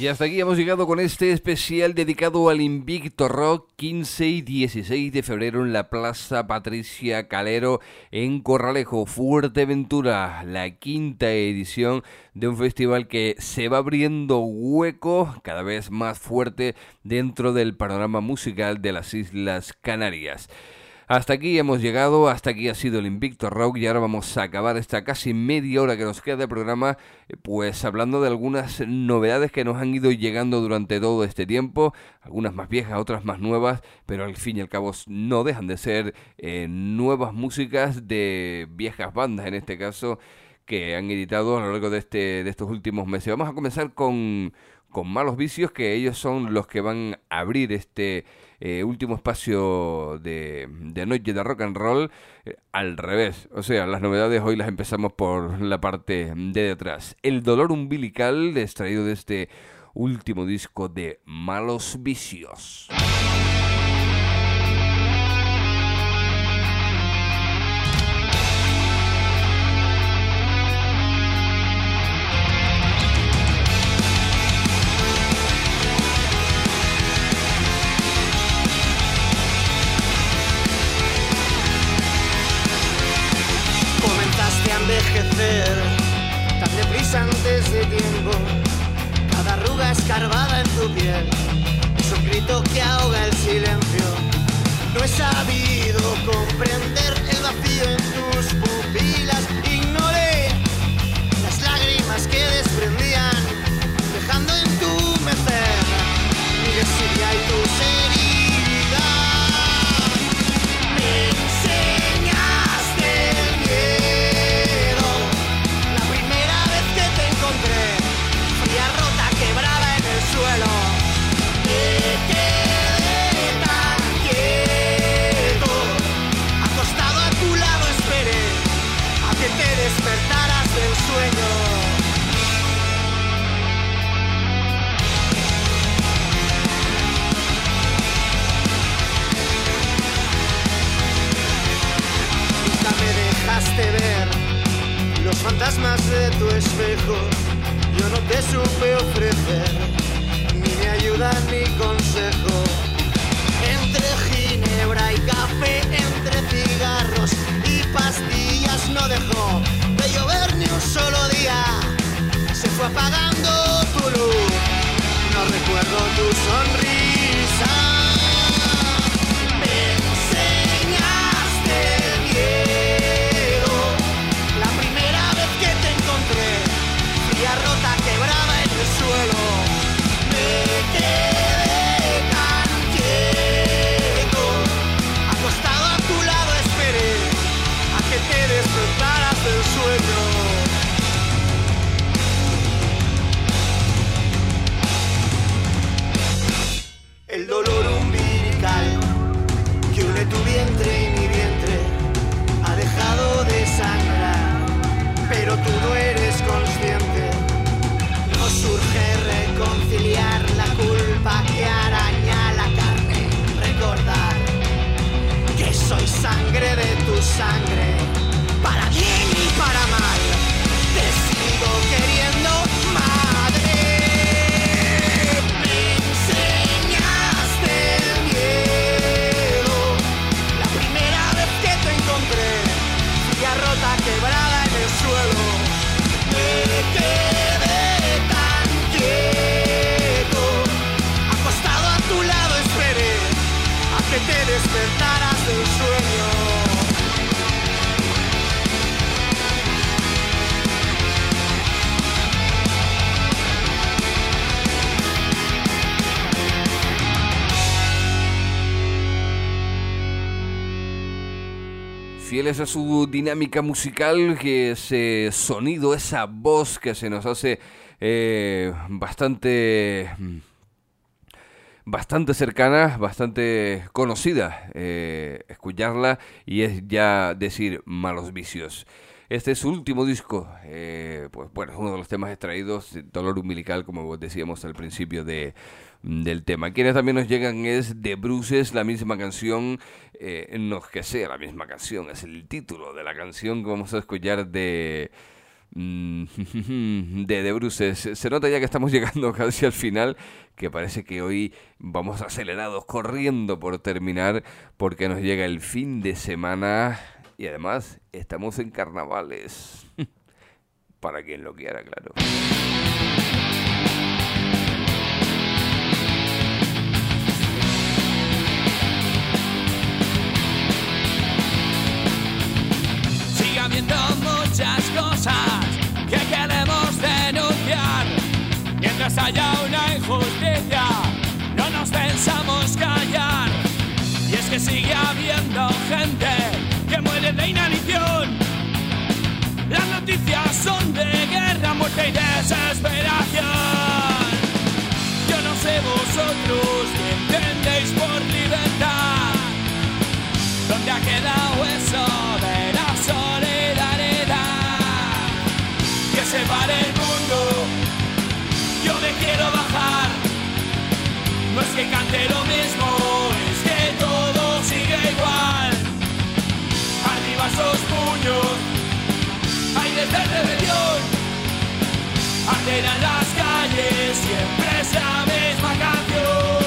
Y hasta aquí hemos llegado con este especial dedicado al Invicto Rock, 15 y 16 de febrero en la Plaza Patricia Calero en Corralejo, Fuerteventura, la quinta edición de un festival que se va abriendo hueco cada vez más fuerte dentro del panorama musical de las Islas Canarias. Hasta aquí hemos llegado, hasta aquí ha sido el Invicto Rock y ahora vamos a acabar esta casi media hora que nos queda de programa pues hablando de algunas novedades que nos han ido llegando durante todo este tiempo, algunas más viejas, otras más nuevas, pero al fin y al cabo no dejan de ser nuevas músicas de viejas bandas en este caso que han editado a lo largo de estos últimos meses. Vamos a comenzar con Malos Vicios, que ellos son los que van a abrir este último espacio de Noche de Rock and Roll al revés. O sea, las novedades hoy las empezamos por la parte de detrás. El dolor umbilical, extraído de este último disco de Malos Vicios. Envejecer tan deprisa antes de tiempo, cada arruga escarbada en tu piel es un grito que ahoga el silencio. No he sabido comprender el vacío en tus pupilas, ignoré las lágrimas que desprendían, dejando entumecer mi desidia y tus heridas. Me enseñaste el miedo la primera vez que te encontré, fría, rota, quebrada en el suelo. Me quedé tan quieto, acostado a tu lado esperé a que te despertaras del sueño. Dejaste ver los fantasmas de tu espejo. Yo no te supe ofrecer ni mi ayuda ni consejo. Entre ginebra y café, entre cigarros y pastillas, no dejó de llover ni un solo día. Se fue apagando tu luz, no recuerdo tu sonrisa. Me enseñaste el miedo la primera vez que te encontré, fría, rota, quebrada en el suelo. Me quedé tan quieto, acostado a tu lado esperé a que te despertaras del sueño. El dolor umbilical que une tu vientre y mi vientre ha dejado de sangrar, pero tú no eres consciente. No surge reconciliar la culpa que araña la carne, recordar que soy sangre de tu sangre, para bien y para mal. Te sigo queriendo, madre. Me enseñaste el miedo la primera vez que te encontré, fría, rota, quebrada en el suelo. Me quedé tan quieto, acostado a tu lado esperé a que te despertaras del sueño. Fieles a su dinámica musical, que ese sonido, esa voz que se nos hace bastante cercana, bastante conocida, escucharla y es ya decir Malos Vicios. Este es su último disco, pues bueno, es uno de los temas extraídos, Dolor Umbilical, como decíamos al principio del tema. Quienes también nos llegan es The Bruces, la misma canción, no es que sea la misma canción, es el título de la canción que vamos a escuchar de de Bruces. Se nota ya que estamos llegando casi al final, que parece que hoy vamos acelerados, corriendo por terminar, porque nos llega el fin de semana y además estamos en carnavales. Para quien lo quiera, claro. Sigue habiendo muchas cosas que queremos denunciar. Mientras haya una injusticia, no nos pensamos callar. Y es que sigue habiendo gente que muere de inanición. Las noticias son de guerra, muerte y desesperación. Yo no sé vosotros qué entendéis por libertad. ¿Dónde ha quedado eso de la solidaridad? Que se pare el mundo, yo me quiero bajar. No es que cante lo mismo, es que todo sigue igual. Arriba esos puños, aires de rebelión. Arder en las calles, siempre es la misma canción.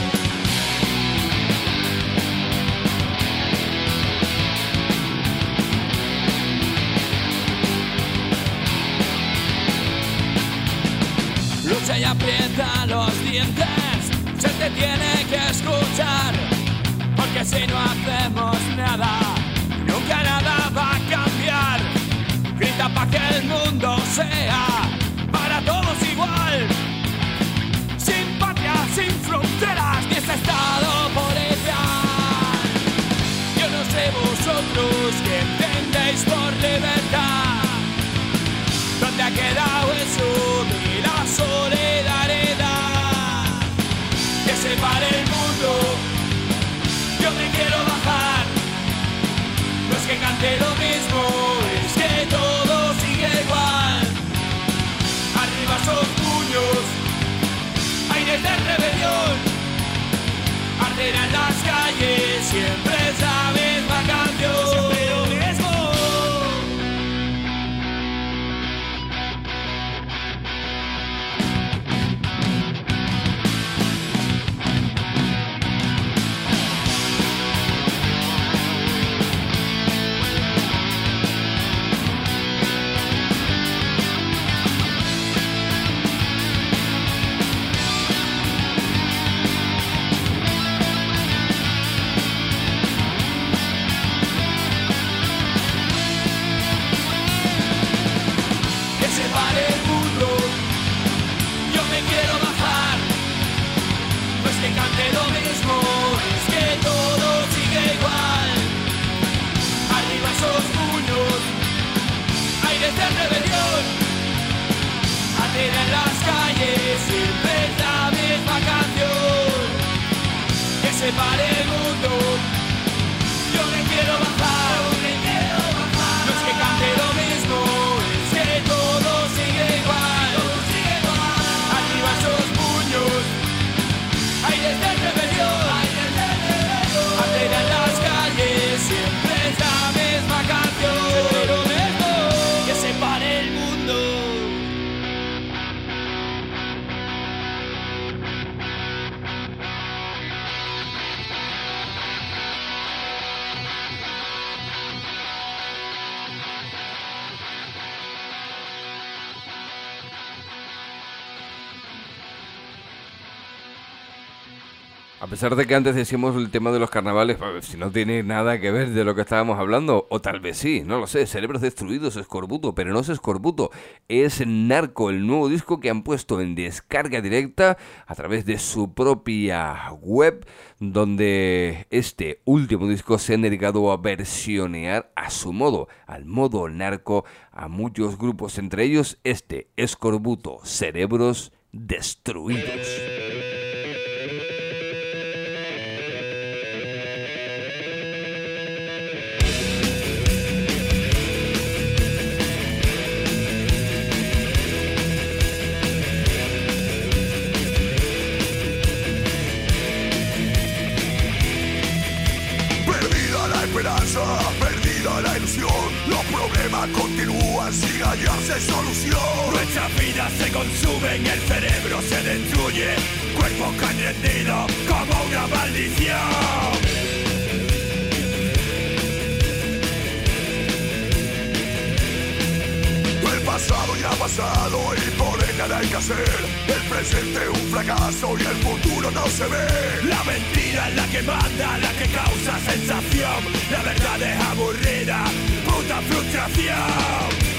Lucha y aprieta los dientes, se te tiene que escuchar, porque si no hacemos nada, nunca nada va a cambiar. Grita para que el mundo sea para todos igual, sin patria, sin fronteras, ni este estado policial. Yo no sé vosotros qué entendéis por libertad. ¿Dónde ha quedado eso de la solidaridad? Que se pare el mundo, yo me quiero bajar. No es que cante lo mismo, es que todo sigue igual. Arriba esos puños, aires de rebelión. Arder en las calles, siempre es la misma canción. Siempre lo mismo. En las calles siempre es la misma canción. Que se pare el mundo, yo me quiero bajar. No es que cante lo mismo, es que todo sigue igual. Arriba esos puños, aires de rebelión. Arder en las calles siempre es la misma canción. Que se pare el mundo. A pesar de que antes decíamos el tema de los carnavales, si no tiene nada que ver de lo que estábamos hablando, o tal vez sí, no lo sé, Cerebros Destruidos, Escorbuto, pero no es Escorbuto, es Narco, el nuevo disco que han puesto en descarga directa a través de su propia web, donde este último disco se han dedicado a versionear a su modo, al modo narco, a muchos grupos, entre ellos este, Escorbuto, Cerebros Destruidos. Perdida la esperanza, perdida vida la ilusión. Los problemas continúan sin hallarse solución. Nuestras vidas se consumen, el cerebro se destruye, cuerpos que han rendido como una maldición. El pasado ya ha pasado y por él nada hay que hacer. El presente un fracaso y el futuro no se ve. La mentira es la que manda, la que causa sensación. La verdad es aburrida, puta frustración.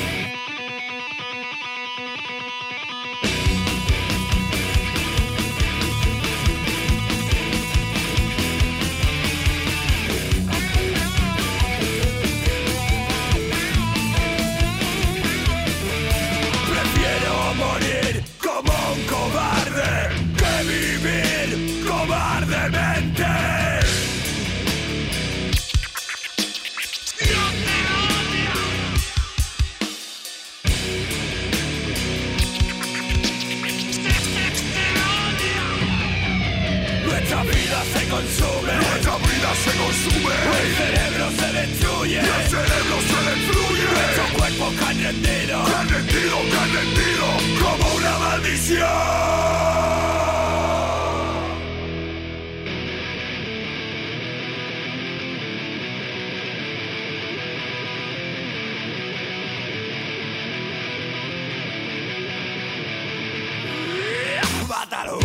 Nuestra vida se consume. El cerebro se destruye. Nuestros cuerpos que han rendido. Como una maldición. ¡Mátalo!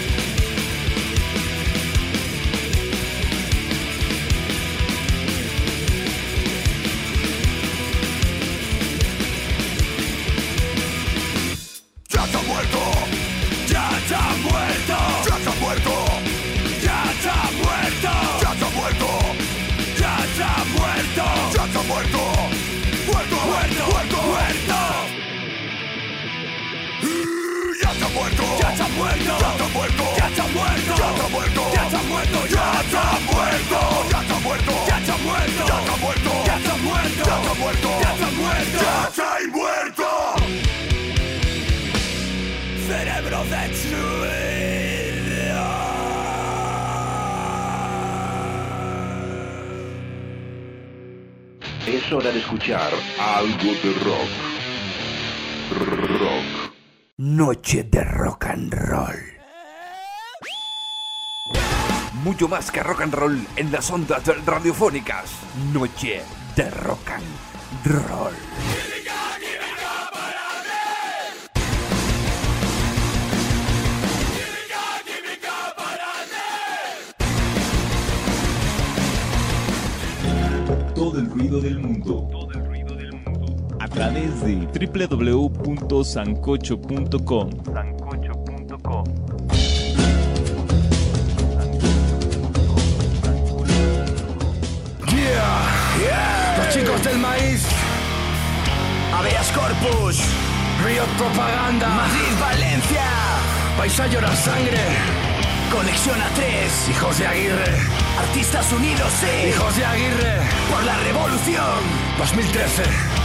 Cerebro destruido. Es hora de escuchar algo de rock. Rock. Noche de rock and roll. Mucho más que rock and roll en las ondas radiofónicas. Noche de rock and roll. Todo el ruido del mundo. A través de www.sancocho.com. Los chicos del maíz, Habeas Corpus, Riot Propaganda, Madrid, Valencia, vais a llorar sangre, Conexión A3, hijos de Aguirre, Artistas Unidos, sí, hijos de Aguirre, por la revolución. 2013,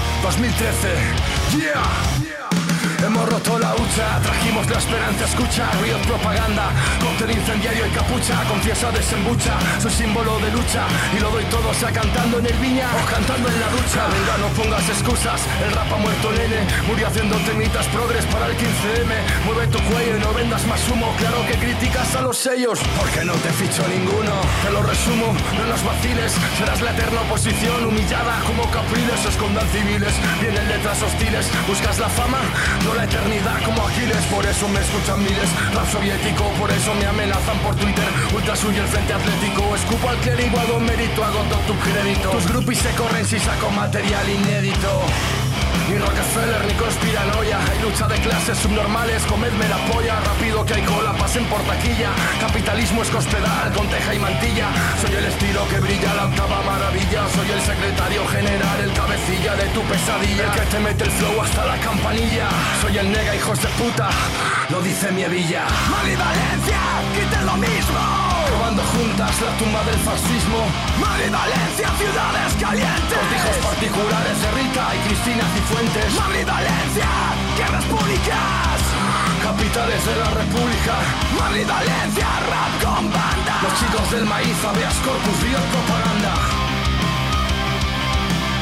yeah. Hemos roto la hucha, trajimos la esperanza, escucha, Riot Propaganda, cóctel incendiario y capucha, confiesa desembucha, soy símbolo de lucha, y lo doy todo, sea cantando en el viña o cantando en la ducha. Venga, no pongas excusas, el rap ha muerto nene, murió haciendo temitas progres para el 15M, mueve tu cuello y no vendas más humo, claro que criticas a los sellos, porque no te ficho ninguno, te lo resumo, no nos vaciles, serás la eterna oposición, humillada como Capriles, se escondan civiles, vienen letras hostiles, buscas la fama, no la eternidad como Aquiles, por eso me escuchan miles. Rap soviético, por eso me amenazan por Twitter. Ultra suyo el frente atlético, escupo al clérigo, hago mérito, hago todo tu crédito. Tus groupies se corren si saco material inédito. Ni Rockefeller ni conspiranoia, hay lucha de clases subnormales, comedme la polla, rápido que hay cola, pasen por taquilla. Capitalismo es cospedal, con teja y mantilla. Soy el estilo que brilla, la octava maravilla. Soy el secretario general, el cabecilla de tu pesadilla, el que te mete el flow hasta la campanilla. Soy el nega, hijos de puta, lo dice mi hebilla. Madrid, Valencia, quiten lo mismo. Robando juntas la tumba del fascismo. Madrid, Valencia, ciudades calientes. Cortijos particulares de Rita y Cristina Cifuentes. Madrid, Valencia, guerras públicas. Capitales de la República. Madrid, Valencia, rap con banda. Los chicos del maíz, Habeas Corpus, Riot Propaganda.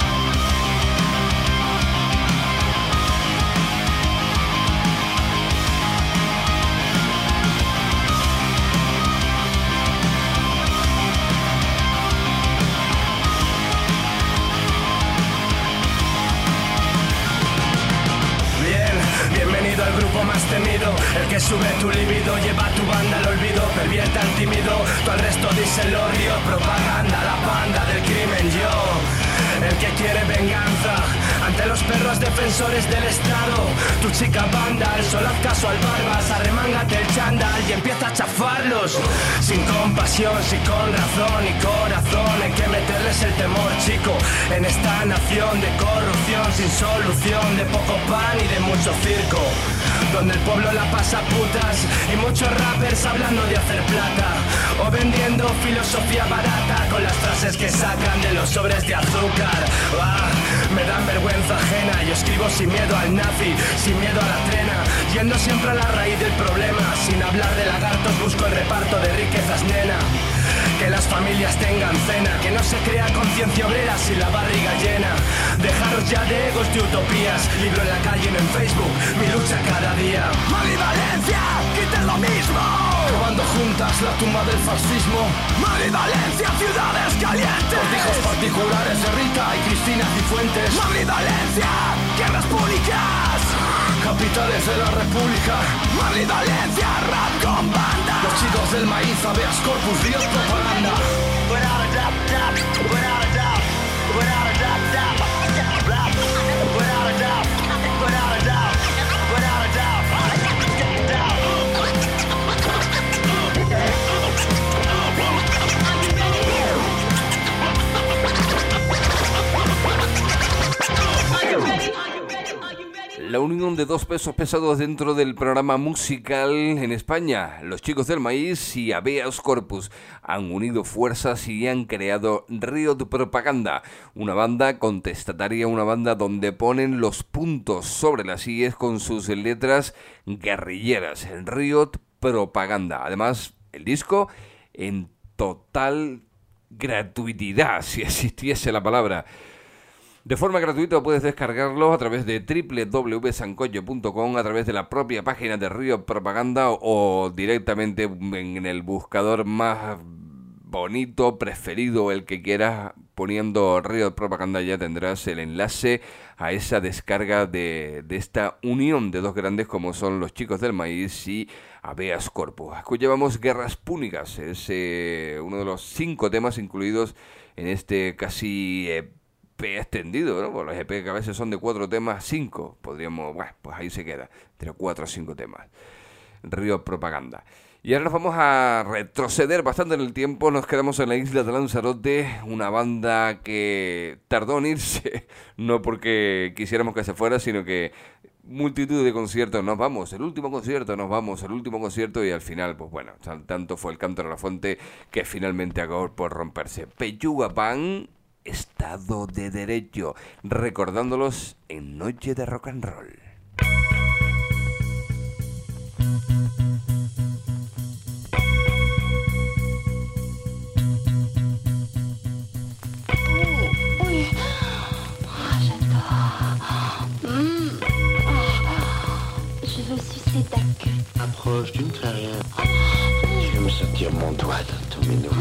Sube tu libido, lleva tu banda al olvido, pervierte al tímido, tú al resto díselo, río, propaganda, la banda del crimen, yo, el que quiere venganza, ante los perros defensores del Estado, tu chica banda, solo haz caso al barbas, arremángate el chándal y empieza a chafarlos, sin compasión, sí con razón y corazón, hay que meterles el temor, chico, en esta nación de corrupción, sin solución, de poco pan y de mucho circo, donde el pueblo la pasa putas y muchos rappers hablando de hacer plata o vendiendo filosofía barata con las frases que sacan de los sobres de azúcar. Me dan vergüenza ajena, yo escribo sin miedo al nazi, sin miedo a la trena, yendo siempre a la raíz del problema, sin hablar de lagartos busco el reparto de riquezas, nena. Que las familias tengan cena, que no se crea conciencia obrera sin la barriga llena. Dejaros ya de egos de utopías, libro en la calle, no en Facebook, mi lucha cada día. Madrid, Valencia, quiten lo mismo. Cavando juntas la tumba del fascismo. Madrid, Valencia, ciudades calientes. Cortijos particulares de Rita y Cristina Cifuentes. Madrid, Valencia, guerras públicas. Capitales de la República. Madrid, Valencia, rap con banda. Los chicos del maíz, habeas corpus, Dios propaganda. Without a doubt, without a doubt, without a doubt, without a doubt, without a doubt, without a doubt. La unión de dos pesos pesados dentro del programa musical en España, Los Chicos del Maíz y Habeas Corpus, han unido fuerzas y han creado Riot Propaganda, una banda contestataria, una banda donde ponen los puntos sobre las IEs con sus letras guerrilleras, Riot Propaganda. Además, el disco en total gratuidad, si existiese la palabra. De forma gratuita puedes descargarlo a través de www.sancoyo.com, a través de la propia página de Riot Propaganda o directamente en el buscador más bonito, preferido, el que quieras, poniendo Riot Propaganda ya tendrás el enlace a esa descarga de esta unión de dos grandes como son Los Chicos del Maíz y Habeas Corpus. Escuchábamos Guerras Púnicas, es uno de los 5 temas incluidos en este casi extendido, ¿no? Por los EP que a veces son de 4 temas, 5, podríamos, bueno, pues ahí se queda, entre 4 o 5 temas. Riot Propaganda. Y ahora nos vamos a retroceder bastante en el tiempo, nos quedamos en la isla de Lanzarote, una banda que tardó en irse, no porque quisiéramos que se fuera, sino que multitud de conciertos, nos vamos, el último concierto y al final, pues bueno, tanto fue el cántaro a la fuente que finalmente acabó por romperse. Pechuga Pan, Estado de Derecho, recordándolos en Noche de Rock and Roll. Je veux sucer ta queue. Approche, tu ne fais rien. Je vais me sortir mon doigt dans ton minou.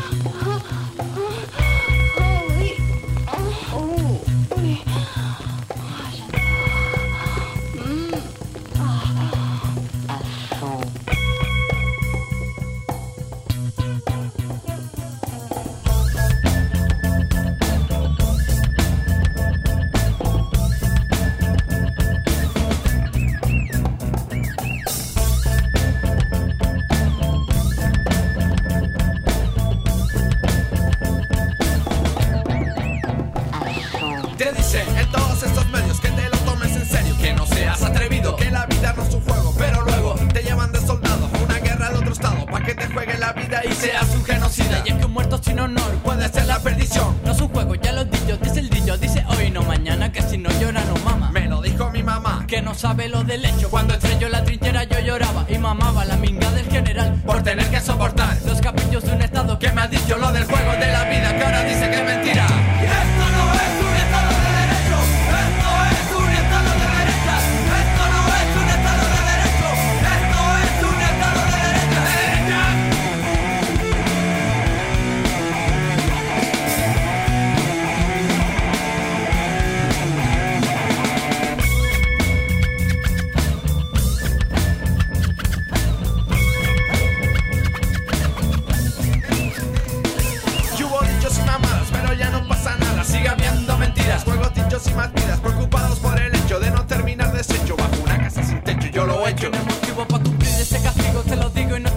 Sabe lo del hecho. Cuando estrelló la trinchera yo lloraba y mamaba la minga del general por tener que soportar los caprichos de un estado que me ha dicho lo del juego de la vida, que ahora dice que es mentira. Y esto no es un estado de derecho, esto es un estado de derecha, esto no es un estado de derecho, esto es un estado de derecha,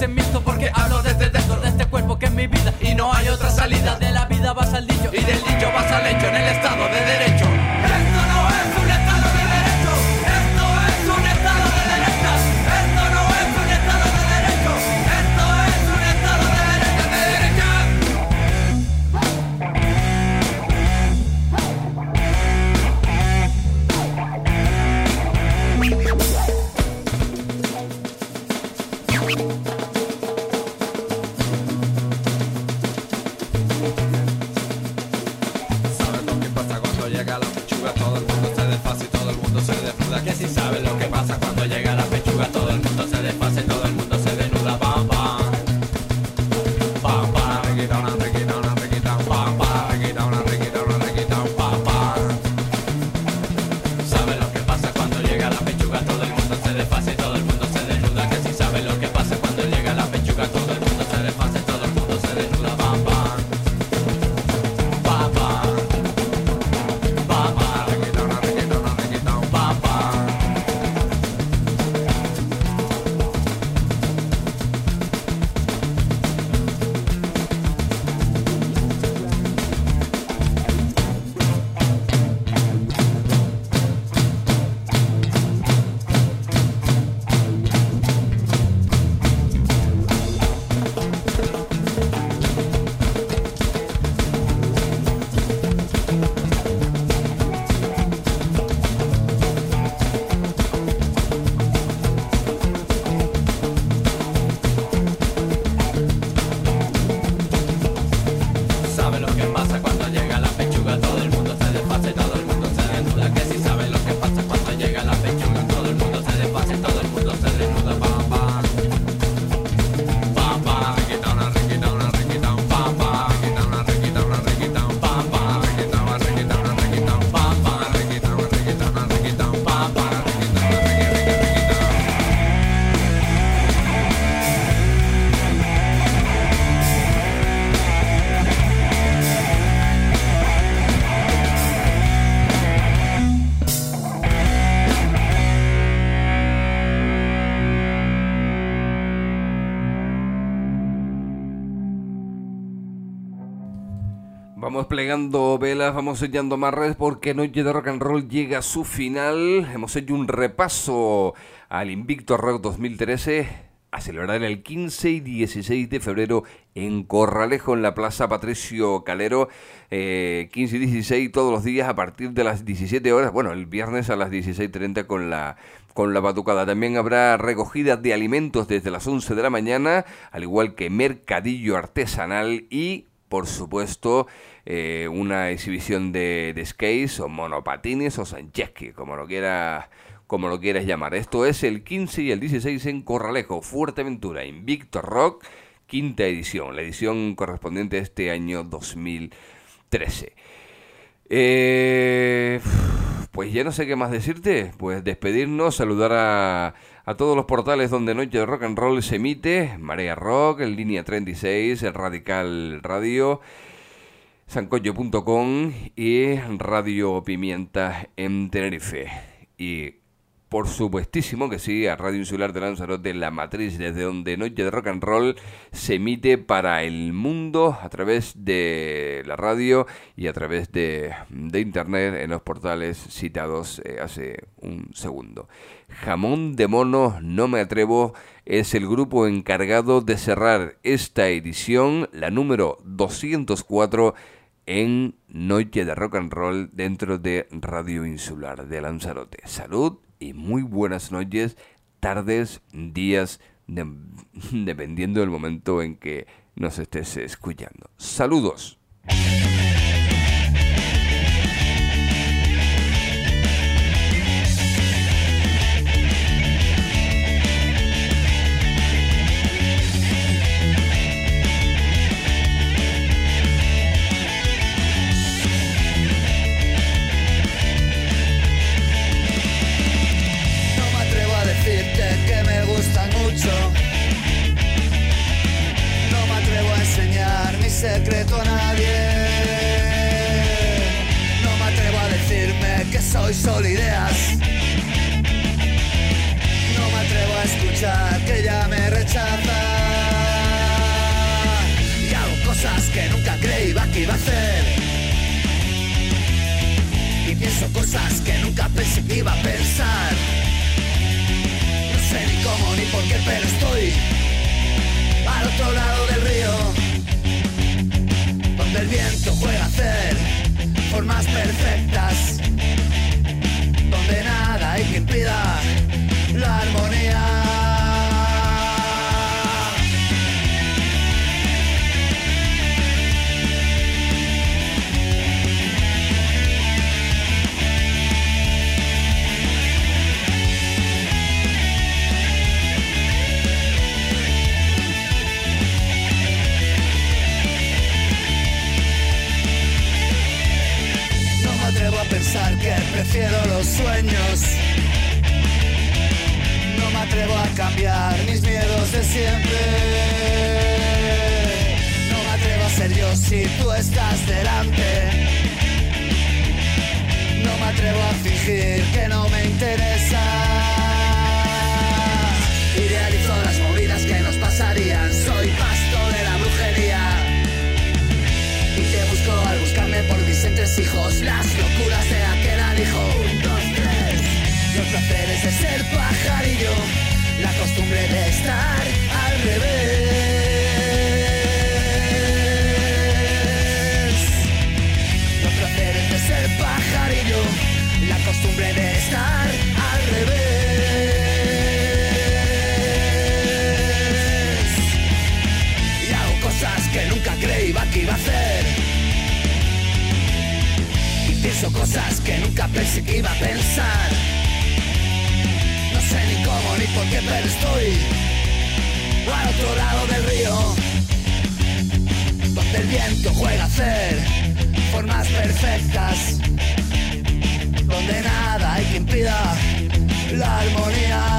este mixto porque hablo desde dentro de este cuerpo que es mi vida y no hay otra salida. De la vida vas al dicho y del dicho vas al hecho en el estado de derecho. Esto no es un estado de derecho, esto es un estado de derechas. Esto no es un estado de derecho, esto es un estado de derechas, de derechas. ¿Sabes lo que pasa cuando llega la pechuga? Todo el mundo se desfasa y todo el mundo se desnuda. Que si sabes lo que pasa cuando llega la pechuga, todo el mundo se desfasa y todo el mundo se desnuda. Pam, pam. Pam, pam. Requitona, requitona, requitona. Pam, pam. Requitona, requitona, requitona. Pam, pam. ¿Sabes lo que pasa cuando llega la pechuga? Todo el mundo se desfasa y todo el mundo se desnuda. Que si sabes lo que pasa cuando llega la pechuga, todo el mundo se desfasa y todo el mundo se desnuda. Pam, pam. Pam, pam. Pam, pam. Requitona, requitona, requitona. Pam, pam. ¿Sabe lo que pasa cuando llega la pechuga? Todo el mundo se desfasa y todo el mundo se desnuda. Que si sabe lo que pasa cuando llega la pechuga, todo el mundo se desfasa y todo el mundo se desnuda. Pam, pam. Pam, pam. Requitona, requitona, requitona. Pam, pam. Requitona, requitona, requitona. Pam, pam. Requitona, requitona, requitona. Pam, pam. Requitona, requitona, requitona. Pam, pam. Requitona, requitona, requitona. Vamos plegando velas, vamos sellando amarres porque Noche de Rock and Roll llega a su final. Hemos hecho un repaso al Invicto Rock 2013 a celebrar el 15 y 16 de febrero en Corralejo, en la Plaza Patricio Calero. 15 y 16 todos los días a partir de las 17 horas. Bueno, el viernes a las 16:30 con la batucada. También habrá recogida de alimentos desde las 11 de la mañana, al igual que mercadillo artesanal y, por supuesto, una exhibición de skates o monopatines o sanchesqui, como lo quieras llamar. Esto es el 15 y el 16 en Corralejo, Fuerteventura, Invicto Rock, quinta edición, la edición correspondiente a este año 2013. Pues ya no sé qué más decirte, pues despedirnos, saludar a todos los portales donde Noche de Rock and Roll se emite: Marea Rock, el Línea 36, el Radical Radio, sancocho.com y Radio Pimienta en Tenerife. Y por supuestísimo que sí, a Radio Insular de Lanzarote, la matriz desde donde Noche de Rock and Roll se emite para el mundo a través de la radio y a través de internet en los portales citados hace un segundo. Jamón de Mono No Me Atrevo es el grupo encargado de cerrar esta edición, la número 204, en Noche de Rock and Roll dentro de Radio Insular de Lanzarote. Salud y muy buenas noches, tardes, días, dependiendo del momento en que nos estés escuchando. Saludos. Secreto a nadie. siempre. No me atrevo a ser yo si tú estás delante. No me atrevo a fingir que no me interesa. Idealizo las movidas que nos pasarían. Soy pasto de la brujería y te busco al buscarme por mis entresijos. Las locuras de aquel alijo. 1, 2, 3. Los placeres de ser pajarillo, la costumbre de estar al revés. Los placeres de ser pajarillo, la costumbre de estar al revés. Y hago cosas que nunca creí que iba a hacer. Y pienso cosas que nunca pensé que iba a pensar. No sé ni cómo ni por qué, pero estoy al otro lado del río, donde el viento juega a hacer formas perfectas, donde nada hay que impida la armonía.